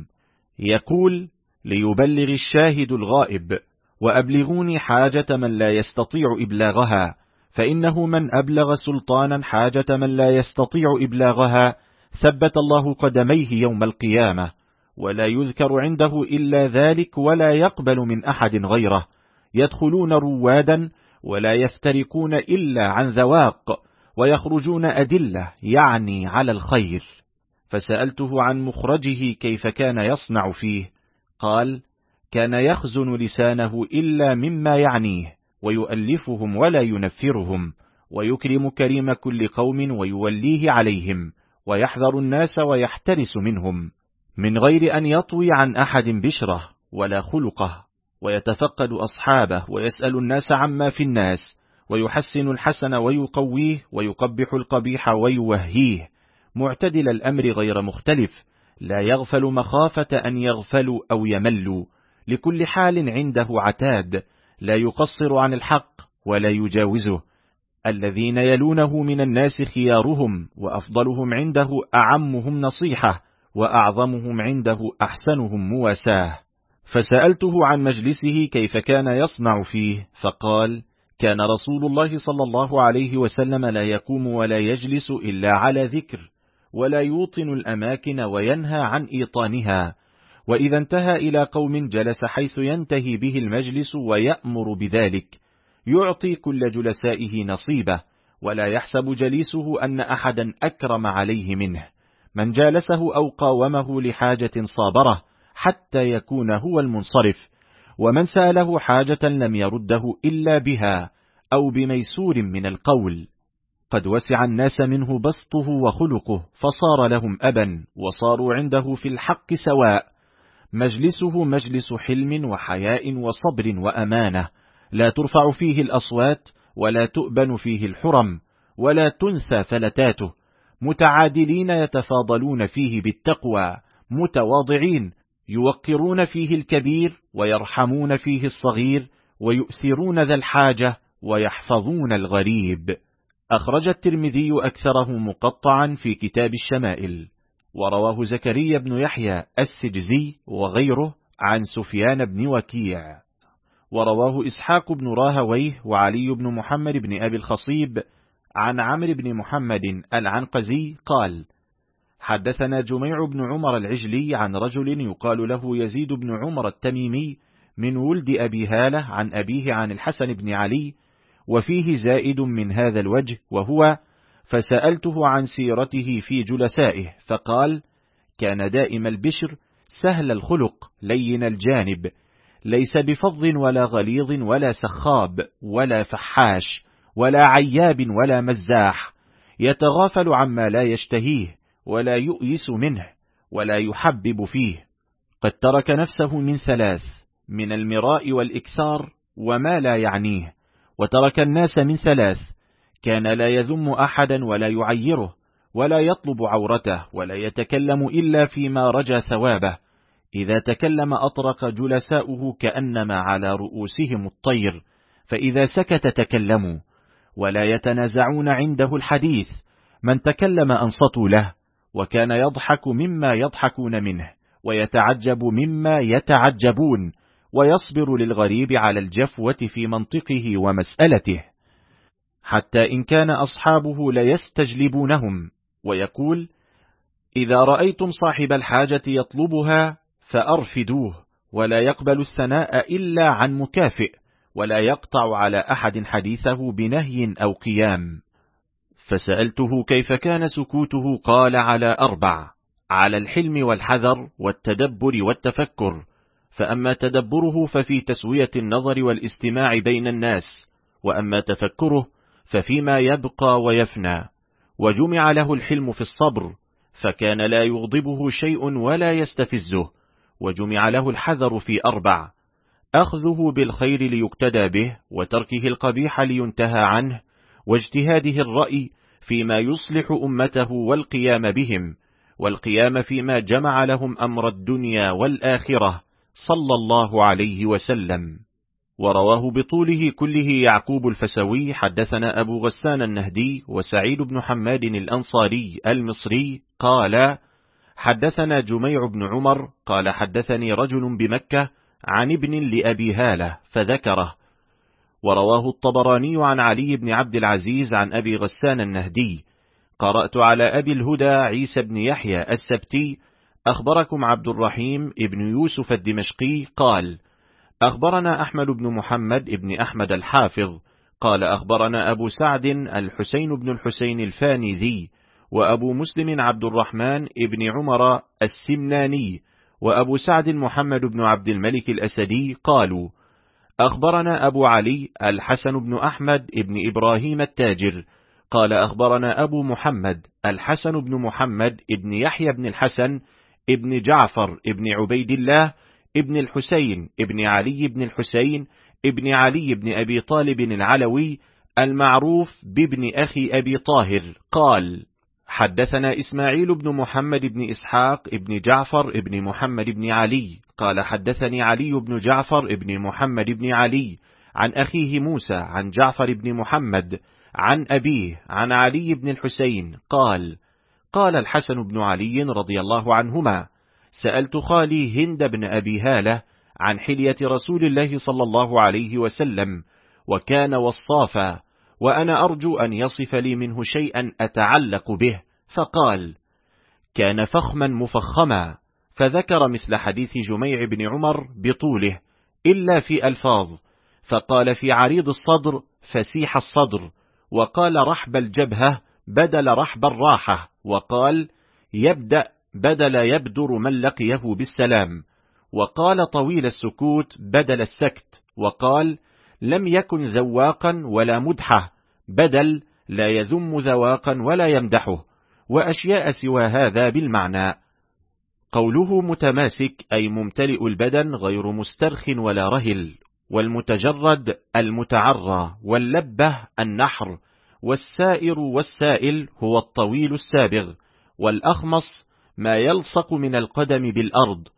S1: يقول: ليبلغ الشاهد الغائب، وأبلغوني حاجة من لا يستطيع إبلاغها، فإنه من أبلغ سلطانا حاجة من لا يستطيع إبلاغها ثبت الله قدميه يوم القيامة، ولا يذكر عنده إلا ذلك، ولا يقبل من أحد غيره، يدخلون روادا، ولا يفترقون إلا عن ذواق، ويخرجون أدلة، يعني على الخير. فسألته عن مخرجه كيف كان يصنع فيه، قال: كان يخزن لسانه إلا مما يعنيه، ويؤلفهم ولا ينفرهم، ويكرم كريم كل قوم ويوليه عليهم، ويحذر الناس ويحترس منهم، من غير أن يطوي عن أحد بشره ولا خلقه، ويتفقد أصحابه ويسأل الناس عما في الناس، ويحسن الحسن ويقويه، ويقبح القبيح ويوهيه، معتدل الأمر غير مختلف، لا يغفل مخافة أن يغفلوا أو يملوا، لكل حال عنده عتاد، لا يقصر عن الحق ولا يجاوزه. الذين يلونه من الناس خيارهم، وأفضلهم عنده أعمهم نصيحة، وأعظمهم عنده أحسنهم مواساة. فسألته عن مجلسه كيف كان يصنع فيه، فقال: كان رسول الله صلى الله عليه وسلم لا يقوم ولا يجلس إلا على ذكر، ولا يوطن الأماكن وينهى عن إيطانها، وإذا انتهى إلى قوم جلس حيث ينتهي به المجلس ويأمر بذلك، يعطي كل جلسائه نصيبه، ولا يحسب جليسه أن أحدا أكرم عليه منه، من جالسه أو قاومه لحاجة صابره حتى يكون هو المنصرف، ومن سأله حاجة لم يرده إلا بها أو بميسور من القول. قد وسع الناس منه بسطه وخلقه، فصار لهم أبا، وصاروا عنده في الحق سواء. مجلسه مجلس حلم وحياء وصبر وأمانة، لا ترفع فيه الأصوات، ولا تؤبن فيه الحرم، ولا تنثى فلتاته، متعادلين يتفاضلون فيه بالتقوى، متواضعين يوقرون فيه الكبير، ويرحمون فيه الصغير، ويؤثرون ذا الحاجة، ويحفظون الغريب. أخرج الترمذي أكثره مقطعا في كتاب الشمائل، ورواه زكريا بن يحيى السجزي وغيره عن سفيان بن وكيع، ورواه إسحاق بن راهويه وعلي بن محمد بن أبي الخصيب عن عمرو بن محمد العنقزي قال: حدثنا جميع بن عمر العجلي عن رجل يقال له يزيد بن عمر التميمي من ولد أبي هالة عن أبيه عن الحسن بن علي، وفيه زائد من هذا الوجه، وهو: فسألته عن سيرته في جلسائه، فقال: كان دائم البشر، سهل الخلق، لين الجانب، ليس بفظ ولا غليظ ولا سخاب ولا فحاش ولا عياب ولا مزاح، يتغافل عما لا يشتهيه، ولا يؤيس منه، ولا يحبب فيه. قد ترك نفسه من ثلاث: من المراء والإكثار وما لا يعنيه، وترك الناس من ثلاث: كان لا يذم أحدا ولا يعيره، ولا يطلب عورته، ولا يتكلم إلا فيما رجى ثوابه، إذا تكلم أطرق جلساؤه كأنما على رؤوسهم الطير، فإذا سكت تكلموا، ولا يتنازعون عنده الحديث، من تكلم أنصتوا له، وكان يضحك مما يضحكون منه، ويتعجب مما يتعجبون، ويصبر للغريب على الجفوة في منطقه ومسألته، حتى إن كان أصحابه ليستجلبونهم، ويقول: إذا رأيتم صاحب الحاجة يطلبها فأرفدوه، ولا يقبل الثناء إلا عن مكافئ، ولا يقطع على أحد حديثه بنهي أو قيام. فسألته كيف كان سكوته، قال: على 4: على الحلم والحذر والتدبر والتفكر، فأما تدبره ففي تسوية النظر والاستماع بين الناس، وأما تفكره ففيما يبقى ويفنى. وجمع له الحلم في الصبر، فكان لا يغضبه شيء ولا يستفزه. وجمع له الحذر في 4: أخذه بالخير ليقتدى به، وتركه القبيح لينتهى عنه، واجتهاده الرأي فيما يصلح أمته والقيام بهم، والقيام فيما جمع لهم أمر الدنيا والآخرة، صلى الله عليه وسلم. ورواه بطوله كله يعقوب الفسوي: حدثنا أبو غسان النهدي وسعيد بن حماد الأنصاري المصري قال: حدثنا جميع بن عمر قال: حدثني رجل بمكة عن ابن لأبي هالة فذكره. ورواه الطبراني عن علي بن عبد العزيز عن أبي غسان النهدي: قرأت على أبي الهدى عيسى بن يحيى السبتي: أخبركم عبد الرحيم ابن يوسف الدمشقي قال: أخبرنا أحمد بن محمد ابن أحمد الحافظ قال: أخبرنا أبو سعد الحسين بن الحسين الفانذي، وأبو مسلم عبد الرحمن ابن عمر السمناني، وأبو سعد محمد بن عبد الملك الأسدي قالوا: أخبرنا أبو علي الحسن بن أحمد ابن إبراهيم التاجر، قال أخبرنا أبو محمد الحسن بن محمد ابن يحيى بن الحسن ابن جعفر ابن عبيد الله ابن الحسين ابن علي بن الحسين ابن علي بن أبي طالب العلوي المعروف بابن أخي أبي طاهر قال: حدثنا إسماعيل بن محمد بن إسحاق ابن جعفر ابن محمد بن علي قال: حدثني علي بن جعفر ابن محمد بن علي عن أخيه موسى عن جعفر بن محمد عن أبيه عن علي بن الحسين قال: قال الحسن بن علي رضي الله عنهما: سألت خالي هند بن أبي هالة عن حلية رسول الله صلى الله عليه وسلم، وكان وصافا، وأنا أرجو أن يصف لي منه شيئا أتعلق به، فقال: كان فخما مفخما، فذكر مثل حديث جميع بن عمر بطوله إلا في ألفاظ، فقال: في عريض الصدر فسيح الصدر، وقال: رحب الجبهة بدل رحب الراحة، وقال: يبدأ بدل يبدر من لقيه بالسلام، وقال: طويل السكوت بدل السكت، وقال: لم يكن ذواقا ولا مدحه بدل لا يذم ذواقا ولا يمدحه، وأشياء سوى هذا بالمعنى. قوله متماسك أي ممتلئ البدن غير مسترخ ولا رهل، والمتجرد المتعرى، واللبة النحر، والسائر والسائل هو الطويل السابغ، والأخمص ما يلصق من القدم بالأرض،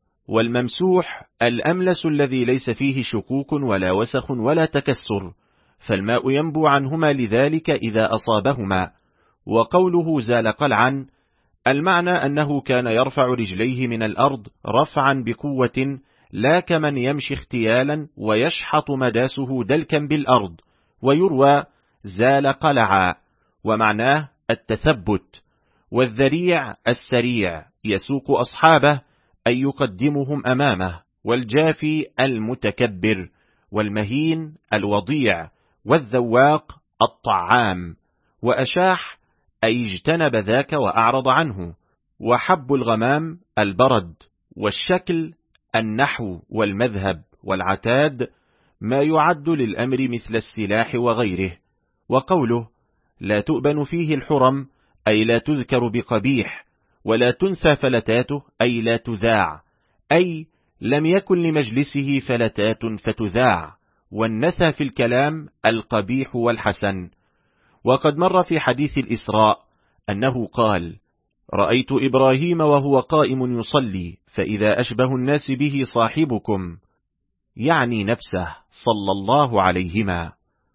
S1: والممسوح الأملس الذي ليس فيه شقوق ولا وسخ ولا تكسر، فالماء ينبو عنهما لذلك إذا أصابهما. وقوله زال قلعا المعنى أنه كان يرفع رجليه من الأرض رفعا بقوة، لا كمن يمشي اختيالا ويشحط مداسه دلكا بالأرض. ويروى زال قلعا، ومعناه التثبت. والذريع السريع يسوق أصحابه أي يقدمهم أمامه، والجافي المتكبر، والمهين الوضيع، والذواق الطعام. وأشاح أي اجتنب ذاك وأعرض عنه. وحب الغمام البرد، والشكل النحو والمذهب، والعتاد ما يعد للأمر مثل السلاح وغيره. وقوله لا تؤبن فيه الحرم أي لا تذكر بقبيح، ولا تنثى فلتاته أي لا تذاع، أي لم يكن لمجلسه فلتات فتذاع. والنثى في الكلام القبيح والحسن. وقد مر في حديث الإسراء أنه قال: رأيت إبراهيم وهو قائم يصلي، فإذا أشبه الناس به صاحبكم، يعني نفسه صلى الله عليهما.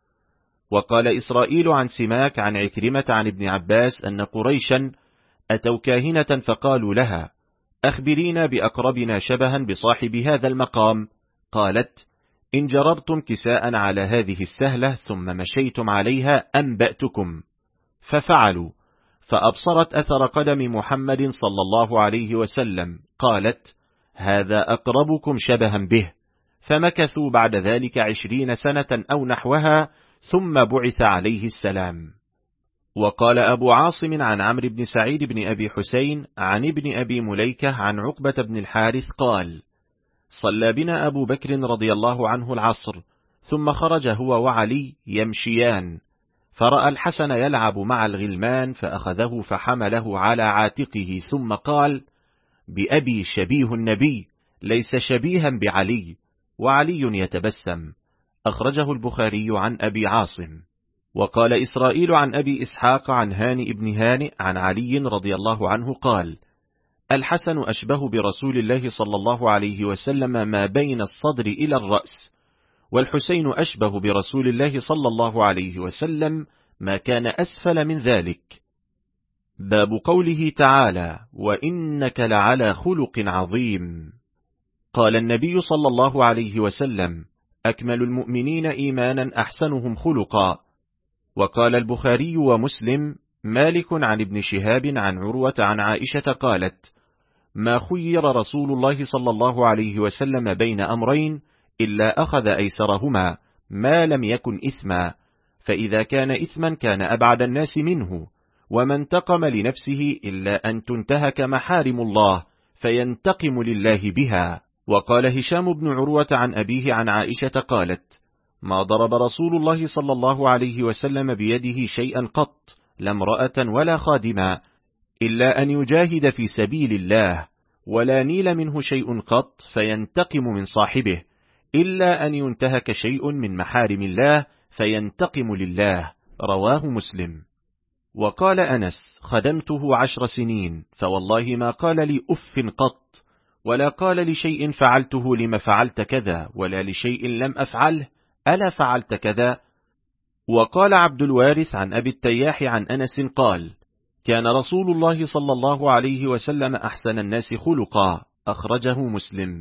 S1: وقال إسرائيل عن سماك عن عكرمة عن ابن عباس أن قريشا أتوا كاهنة فقالوا لها: أخبرينا بأقربنا شبها بصاحب هذا المقام. قالت: إن جررتم كساء على هذه السهلة ثم مشيتم عليها أنبأتكم. ففعلوا، فأبصرت أثر قدم محمد صلى الله عليه وسلم. قالت: هذا أقربكم شبها به. فمكثوا بعد ذلك 20 سنة أو نحوها، ثم بعث عليه السلام. وقال أبو عاصم عن عمرو بن سعيد بن أبي حسين عن ابن أبي مليكة عن عقبة بن الحارث قال: صلى بنا أبو بكر رضي الله عنه العصر، ثم خرج هو وعلي يمشيان، فرأى الحسن يلعب مع الغلمان، فأخذه فحمله على عاتقه، ثم قال: بأبي شبيه النبي، ليس شبيها بعلي. وعلي يتبسم. أخرجه البخاري عن أبي عاصم. وقال إسرائيل عن أبي إسحاق عن هانئ بن هانئ عن علي رضي الله عنه قال: الحسن أشبه برسول الله صلى الله عليه وسلم ما بين الصدر إلى الرأس، والحسين أشبه برسول الله صلى الله عليه وسلم ما كان أسفل من ذلك. باب قوله تعالى: وإنك لعلى خلق عظيم. قال النبي صلى الله عليه وسلم: أكمل المؤمنين إيمانا أحسنهم خلقا. وقال البخاري ومسلم: مالك عن ابن شهاب عن عروة عن عائشة قالت: ما خير رسول الله صلى الله عليه وسلم بين أمرين إلا أخذ أيسرهما ما لم يكن إثما، فإذا كان إثما كان أبعد الناس منه، وما انتقم لنفسه إلا أن تنتهك محارم الله فينتقم لله بها. وقال هشام بن عروة عن أبيه عن عائشة قالت: ما ضرب رسول الله صلى الله عليه وسلم بيده شيئا قط، لا امرأة ولا خادما، إلا أن يجاهد في سبيل الله، ولا نيل منه شيء قط فينتقم من صاحبه، إلا أن ينتهك شيء من محارم الله فينتقم لله. رواه مسلم. وقال أنس: خدمته 10 سنين، فوالله ما قال لي أف قط، ولا قال لشيء فعلته لم فعلت كذا، ولا لشيء لم أفعله ألا فعلت كذا. وقال عبد الوارث عن أبي التياح عن أنس قال: كان رسول الله صلى الله عليه وسلم أحسن الناس خلقا. أخرجه مسلم.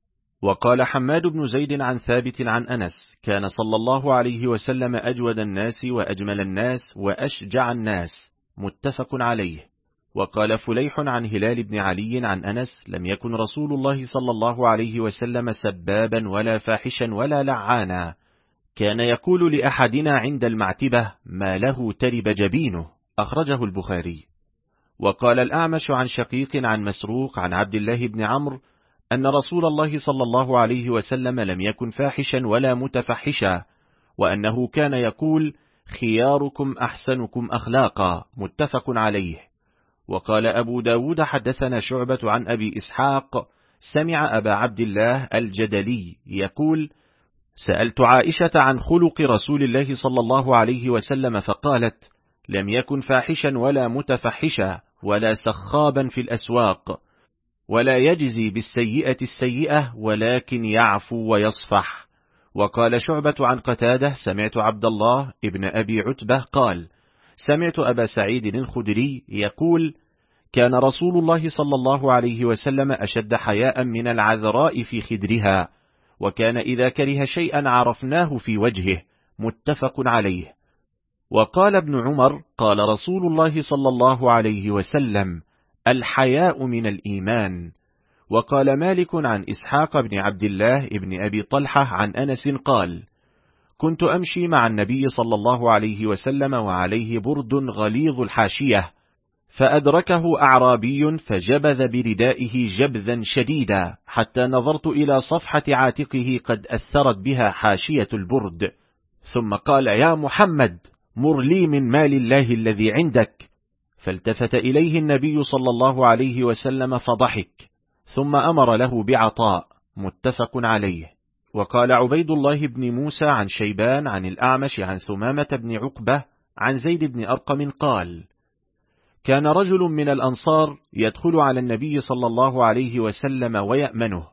S1: وقال حماد بن زيد عن ثابت عن أنس: كان صلى الله عليه وسلم أجود الناس وأجمل الناس وأشجع الناس. متفق عليه. وقال فليح عن هلال بن علي عن أنس: لم يكن رسول الله صلى الله عليه وسلم سبابا ولا فاحشا ولا لعانا، كان يقول لأحدنا عند المعتبة: ما له ترب جبينه. أخرجه البخاري. وقال الأعمش عن شقيق عن مسروق عن عبد الله بن عمرو أن رسول الله صلى الله عليه وسلم لم يكن فاحشا ولا متفحشا، وأنه كان يقول: خياركم أحسنكم أخلاقا. متفق عليه. وقال أبو داود حدثنا شعبة عن أبي إسحاق سمع أبا عبد الله الجدلي يقول: سألت عائشة عن خلق رسول الله صلى الله عليه وسلم فقالت: لم يكن فاحشا ولا متفحشا ولا سخابا في الأسواق، ولا يجزي بالسيئة السيئة ولكن يعفو ويصفح. وقال شعبة عن قتادة سمعت عبد الله ابن أبي عتبة قال: سمعت أبا سعيد الخدري يقول: كان رسول الله صلى الله عليه وسلم أشد حياء من العذراء في خدرها، وكان إذا كره شيئا عرفناه في وجهه. متفق عليه. وقال ابن عمر: قال رسول الله صلى الله عليه وسلم: الحياء من الإيمان. وقال مالك عن إسحاق بن عبد الله ابن أبي طلحة عن أنس قال: كنت أمشي مع النبي صلى الله عليه وسلم وعليه برد غليظ الحاشية، فأدركه أعرابي فجبذ بردائه جبذا شديدا، حتى نظرت إلى صفحة عاتقه قد أثرت بها حاشية البرد، ثم قال: يا محمد، مر لي من مال الله الذي عندك. فالتفت إليه النبي صلى الله عليه وسلم فضحك، ثم أمر له بعطاء. متفق عليه. وقال عبيد الله بن موسى عن شيبان عن الأعمش عن ثمامة بن عقبة عن زيد بن أرقم قال: كان رجل من الأنصار يدخل على النبي صلى الله عليه وسلم ويأمنه،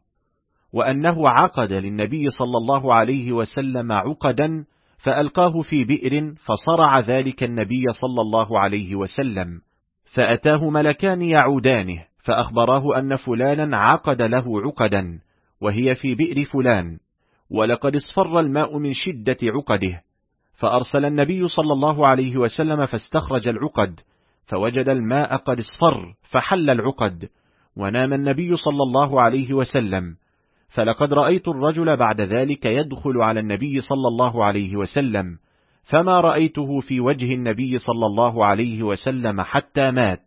S1: وأنه عقد للنبي صلى الله عليه وسلم عقدا فألقاه في بئر، فصرع ذلك النبي صلى الله عليه وسلم، فأتاه ملكان يعودانه فأخبراه أن فلانا عقد له عقدا وهي في بئر فلان، ولقد اصفر الماء من شدة عقده، فأرسل النبي صلى الله عليه وسلم فاستخرج العقد، فوجد الماء قد اصفر فحل العقد، ونام النبي صلى الله عليه وسلم. فلقد رأيت الرجل بعد ذلك يدخل على النبي صلى الله عليه وسلم، فما رأيته في وجه النبي صلى الله عليه وسلم حتى مات.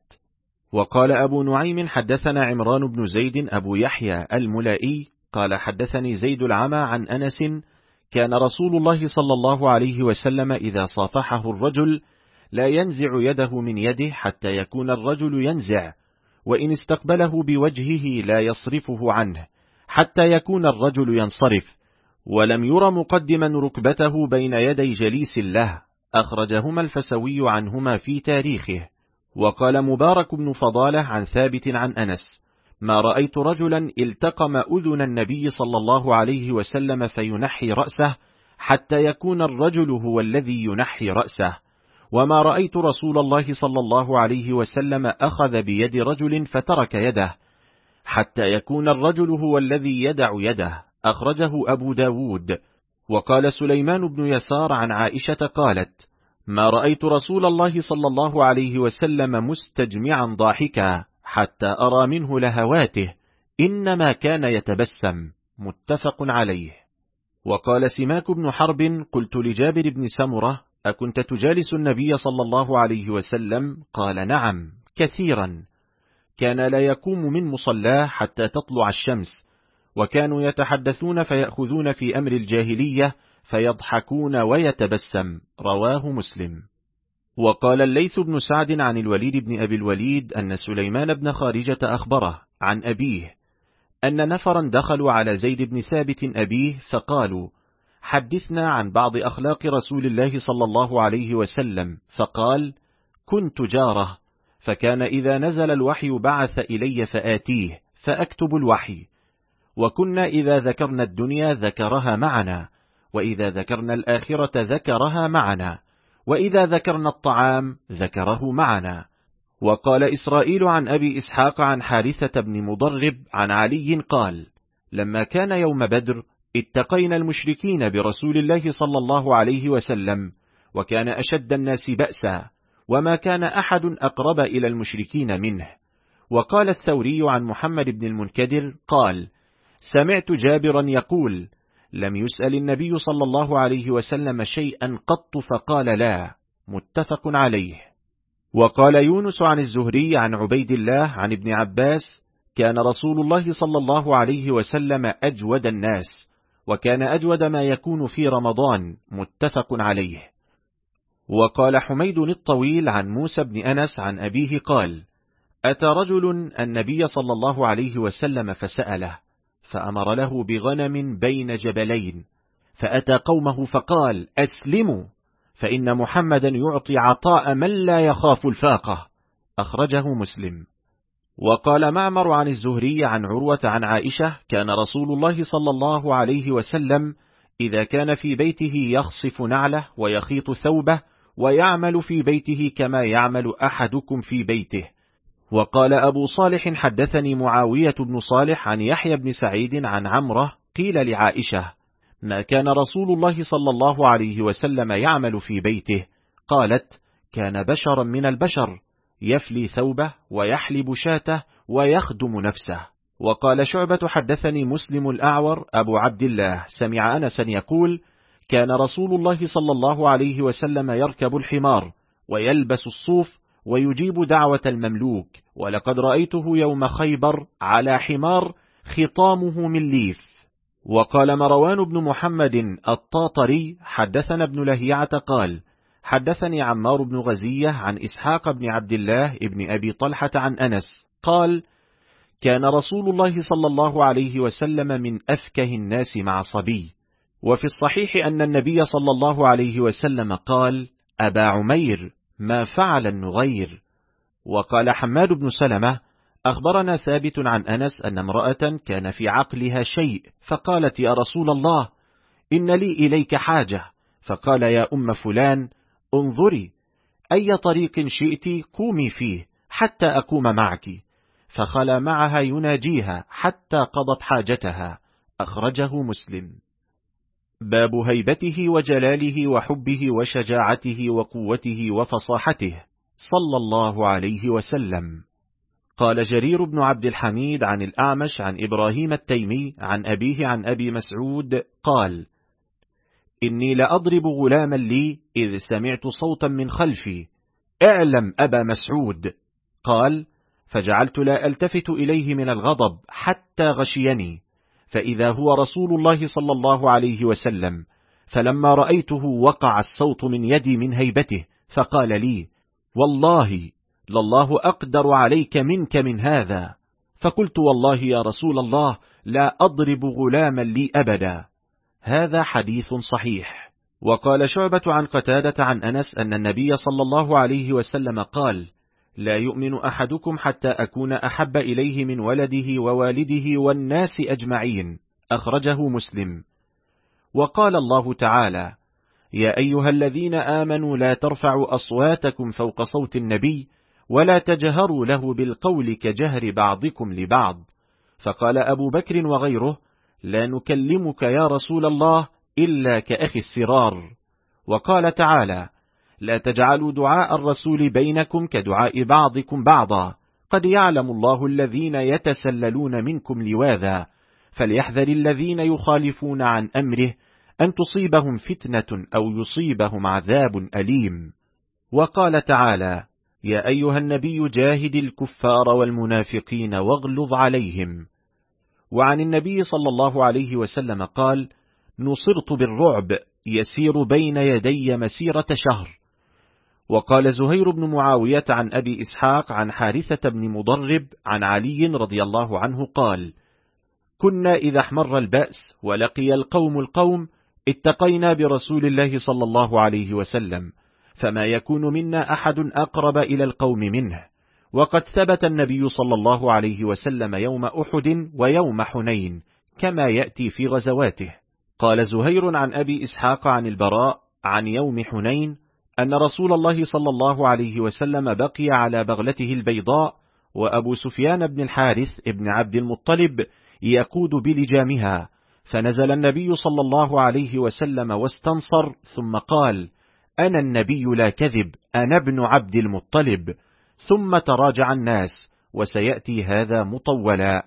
S1: وقال أبو نعيم حدثنا عمران بن زيد أبو يحيى الملائي قال: حدثني زيد العمى عن أنس: كان رسول الله صلى الله عليه وسلم إذا صافحه الرجل لا ينزع يده من يده حتى يكون الرجل ينزع، وإن استقبله بوجهه لا يصرفه عنه حتى يكون الرجل ينصرف، ولم ير مقدما ركبته بين يدي جليس له. أخرجهما الفسوي عنهما في تاريخه. وقال مبارك بن فضالة عن ثابت عن أنس: ما رأيت رجلا التقم أذن النبي صلى الله عليه وسلم فينحي رأسه حتى يكون الرجل هو الذي ينحي رأسه، وما رأيت رسول الله صلى الله عليه وسلم أخذ بيد رجل فترك يده حتى يكون الرجل هو الذي يدع يده. أخرجه أبو داود. وقال سليمان بن يسار عن عائشة قالت: ما رأيت رسول الله صلى الله عليه وسلم مستجمعا ضاحكا حتى أرى منه لهواته، إنما كان يتبسم. متفق عليه. وقال سماك بن حرب: قلت لجابر بن سمرة: أكنت تجالس النبي صلى الله عليه وسلم؟ قال: نعم كثيرا، كان لا يقوم من مصلاه حتى تطلع الشمس، وكانوا يتحدثون فيأخذون في أمر الجاهلية فيضحكون ويتبسم. رواه مسلم. وقال الليث بن سعد عن الوليد بن أبي الوليد أن سليمان بن خارجة أخبره عن أبيه أن نفرا دخلوا على زيد بن ثابت أبيه فقالوا: حدثنا عن بعض أخلاق رسول الله صلى الله عليه وسلم. فقال: كنت جاره، فكان إذا نزل الوحي بعث إلي فآتيه فأكتب الوحي، وكنا إذا ذكرنا الدنيا ذكرها معنا، وإذا ذكرنا الآخرة ذكرها معنا، وإذا ذكرنا الطعام ذكره معنا. وقال إسرائيل عن أبي إسحاق عن حارثة بن مضرب عن علي قال: لما كان يوم بدر اتقينا المشركين برسول الله صلى الله عليه وسلم، وكان أشد الناس بأسا، وما كان أحد أقرب إلى المشركين منه. وقال الثوري عن محمد بن المنكدر قال: سمعت جابرا يقول: لم يسأل النبي صلى الله عليه وسلم شيئا قط فقال لا. متفق عليه. وقال يونس عن الزهري عن عبيد الله عن ابن عباس: كان رسول الله صلى الله عليه وسلم أجود الناس، وكان أجود ما يكون في رمضان. متفق عليه. وقال حميد الطويل عن موسى بن أنس عن أبيه قال: أتى رجل النبي صلى الله عليه وسلم فسأله، فأمر له بغنم بين جبلين، فأتى قومه فقال: أسلموا، فإن محمدا يعطي عطاء من لا يخاف الفاقة. أخرجه مسلم. وقال معمر عن الزهري عن عروة عن عائشة: كان رسول الله صلى الله عليه وسلم إذا كان في بيته يخصف نعله ويخيط ثوبه ويعمل في بيته كما يعمل أحدكم في بيته. وقال أبو صالح: حدثني معاوية بن صالح عن يحيى بن سعيد عن عمره قيل لعائشة: ما كان رسول الله صلى الله عليه وسلم يعمل في بيته؟ قالت: كان بشرا من البشر، يفلي ثوبه ويحلب شاته ويخدم نفسه. وقال شعبة: حدثني مسلم الأعور أبو عبد الله سمع أنسا يقول: كان رسول الله صلى الله عليه وسلم يركب الحمار ويلبس الصوف ويجيب دعوة المملوك، ولقد رأيته يوم خيبر على حمار خطامه من ليف. وقال مروان بن محمد الطاطري: حدثنا ابن لهيعة قال: حدثني عمار بن غزية عن إسحاق بن عبد الله ابن أبي طلحة عن أنس قال: كان رسول الله صلى الله عليه وسلم من أفكه الناس مع صبي. وفي الصحيح أن النبي صلى الله عليه وسلم قال: أبا عمير، ما فعل النغير. وقال حماد بن سلمة: أخبرنا ثابت عن أنس أن امرأة كان في عقلها شيء، فقالت: يا رسول الله، إن لي إليك حاجة. فقال: يا أم فلان، انظري أي طريق شئت قومي فيه حتى أقوم معك. فخلى معها يناجيها حتى قضت حاجتها. أخرجه مسلم. باب هيبته وجلاله وحبه وشجاعته وقوته وفصاحته صلى الله عليه وسلم. قال جرير بن عبد الحميد عن الأعمش عن إبراهيم التيمي عن أبيه عن أبي مسعود قال: إني لأضرب غلاما لي إذ سمعت صوتا من خلفي: اعلم أبا مسعود. قال: فجعلت لا ألتفت إليه من الغضب حتى غشيني، فإذا هو رسول الله صلى الله عليه وسلم، فلما رأيته وقع الصوت من يدي من هيبته، فقال لي: والله لله أقدر عليك منك من هذا. فقلت: والله يا رسول الله لا أضرب غلاما لي أبدا. هذا حديث صحيح. وقال شعبة عن قتادة عن أنس أن النبي صلى الله عليه وسلم قال: لا يؤمن أحدكم حتى أكون أحب إليه من ولده ووالده والناس أجمعين. أخرجه مسلم. وقال الله تعالى: يا أيها الذين آمنوا لا ترفعوا أصواتكم فوق صوت النبي ولا تجهروا له بالقول كجهر بعضكم لبعض. فقال أبو بكر وغيره: لا نكلمك يا رسول الله إلا كأخي السرار. وقال تعالى: لا تجعلوا دعاء الرسول بينكم كدعاء بعضكم بعضا، قد يعلم الله الذين يتسللون منكم لواذا، فليحذر الذين يخالفون عن أمره أن تصيبهم فتنة أو يصيبهم عذاب أليم. وقال تعالى: يا أيها النبي جاهد الكفار والمنافقين واغلظ عليهم. وعن النبي صلى الله عليه وسلم قال: نصرت بالرعب يسير بين يدي مسيرة شهر. وقال زهير بن معاوية عن أبي إسحاق عن حارثة بن مضرب عن علي رضي الله عنه قال: كنا إذا احمر البأس ولقي القوم اتقينا برسول الله صلى الله عليه وسلم، فما يكون منا أحد أقرب إلى القوم منه. وقد ثبت النبي صلى الله عليه وسلم يوم أحد ويوم حنين كما يأتي في غزواته. قال زهير عن أبي إسحاق عن البراء عن يوم حنين أن رسول الله صلى الله عليه وسلم بقي على بغلته البيضاء، وأبو سفيان بن الحارث ابن عبد المطلب يقود بلجامها، فنزل النبي صلى الله عليه وسلم واستنصر، ثم قال: أنا النبي لا كذب، أنا ابن عبد المطلب. ثم تراجع الناس، وسيأتي هذا مطولا.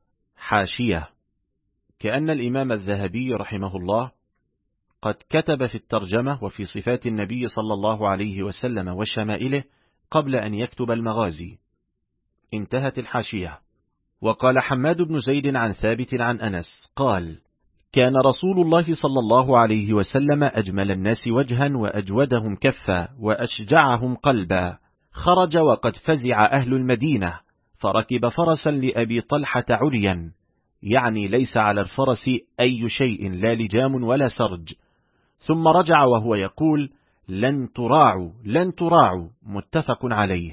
S1: حاشية: كأن الإمام الذهبي رحمه الله قد كتب في الترجمة وفي صفات النبي صلى الله عليه وسلم وشمائله قبل أن يكتب المغازي. انتهت الحاشية. وقال حماد بن زيد عن ثابت عن أنس قال: كان رسول الله صلى الله عليه وسلم أجمل الناس وجها وأجودهم كفا وأشجعهم قلبا. خرج وقد فزع أهل المدينة، فركب فرسا لأبي طلحة عليا، يعني ليس على الفرس أي شيء، لا لجام ولا سرج، ثم رجع وهو يقول: لن تراعوا لن تراعوا، متفق عليه.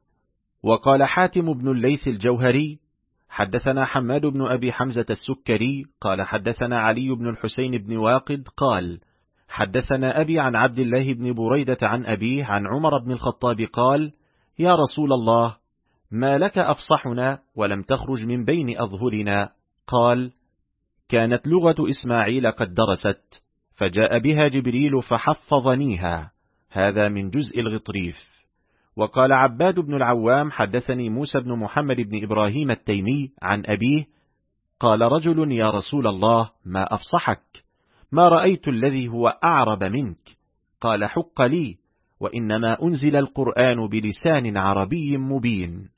S1: وقال حاتم بن الليث الجوهري: حدثنا حماد بن أبي حمزة السكري قال حدثنا علي بن الحسين بن واقد قال حدثنا أبي عن عبد الله بن بريدة عن أبيه عن عمر بن الخطاب قال: يا رسول الله، ما لك أفصحنا ولم تخرج من بين أظهرنا؟ قال: كانت لغة إسماعيل قد درست، فجاء بها جبريل فحفظنيها. هذا من جزء الغطريف. وقال عباد بن العوام: حدثني موسى بن محمد بن إبراهيم التيمي عن أبيه قال: رجل: يا رسول الله، ما أفصحك؟ ما رأيت الذي هو أعرب منك. قال: حق لي، وإنما أنزل القرآن بلسان عربي مبين.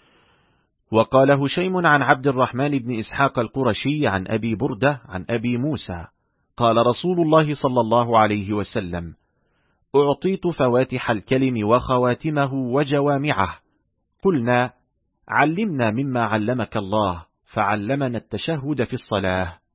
S1: وقال هشيم عن عبد الرحمن بن إسحاق القرشي عن أبي بردة عن أبي موسى قال: رسول الله صلى الله عليه وسلم: أعطيت فواتح الكلم وخواتمه وجوامعه. قلنا: علمنا مما علمك الله، فعلمنا التشهد في الصلاة.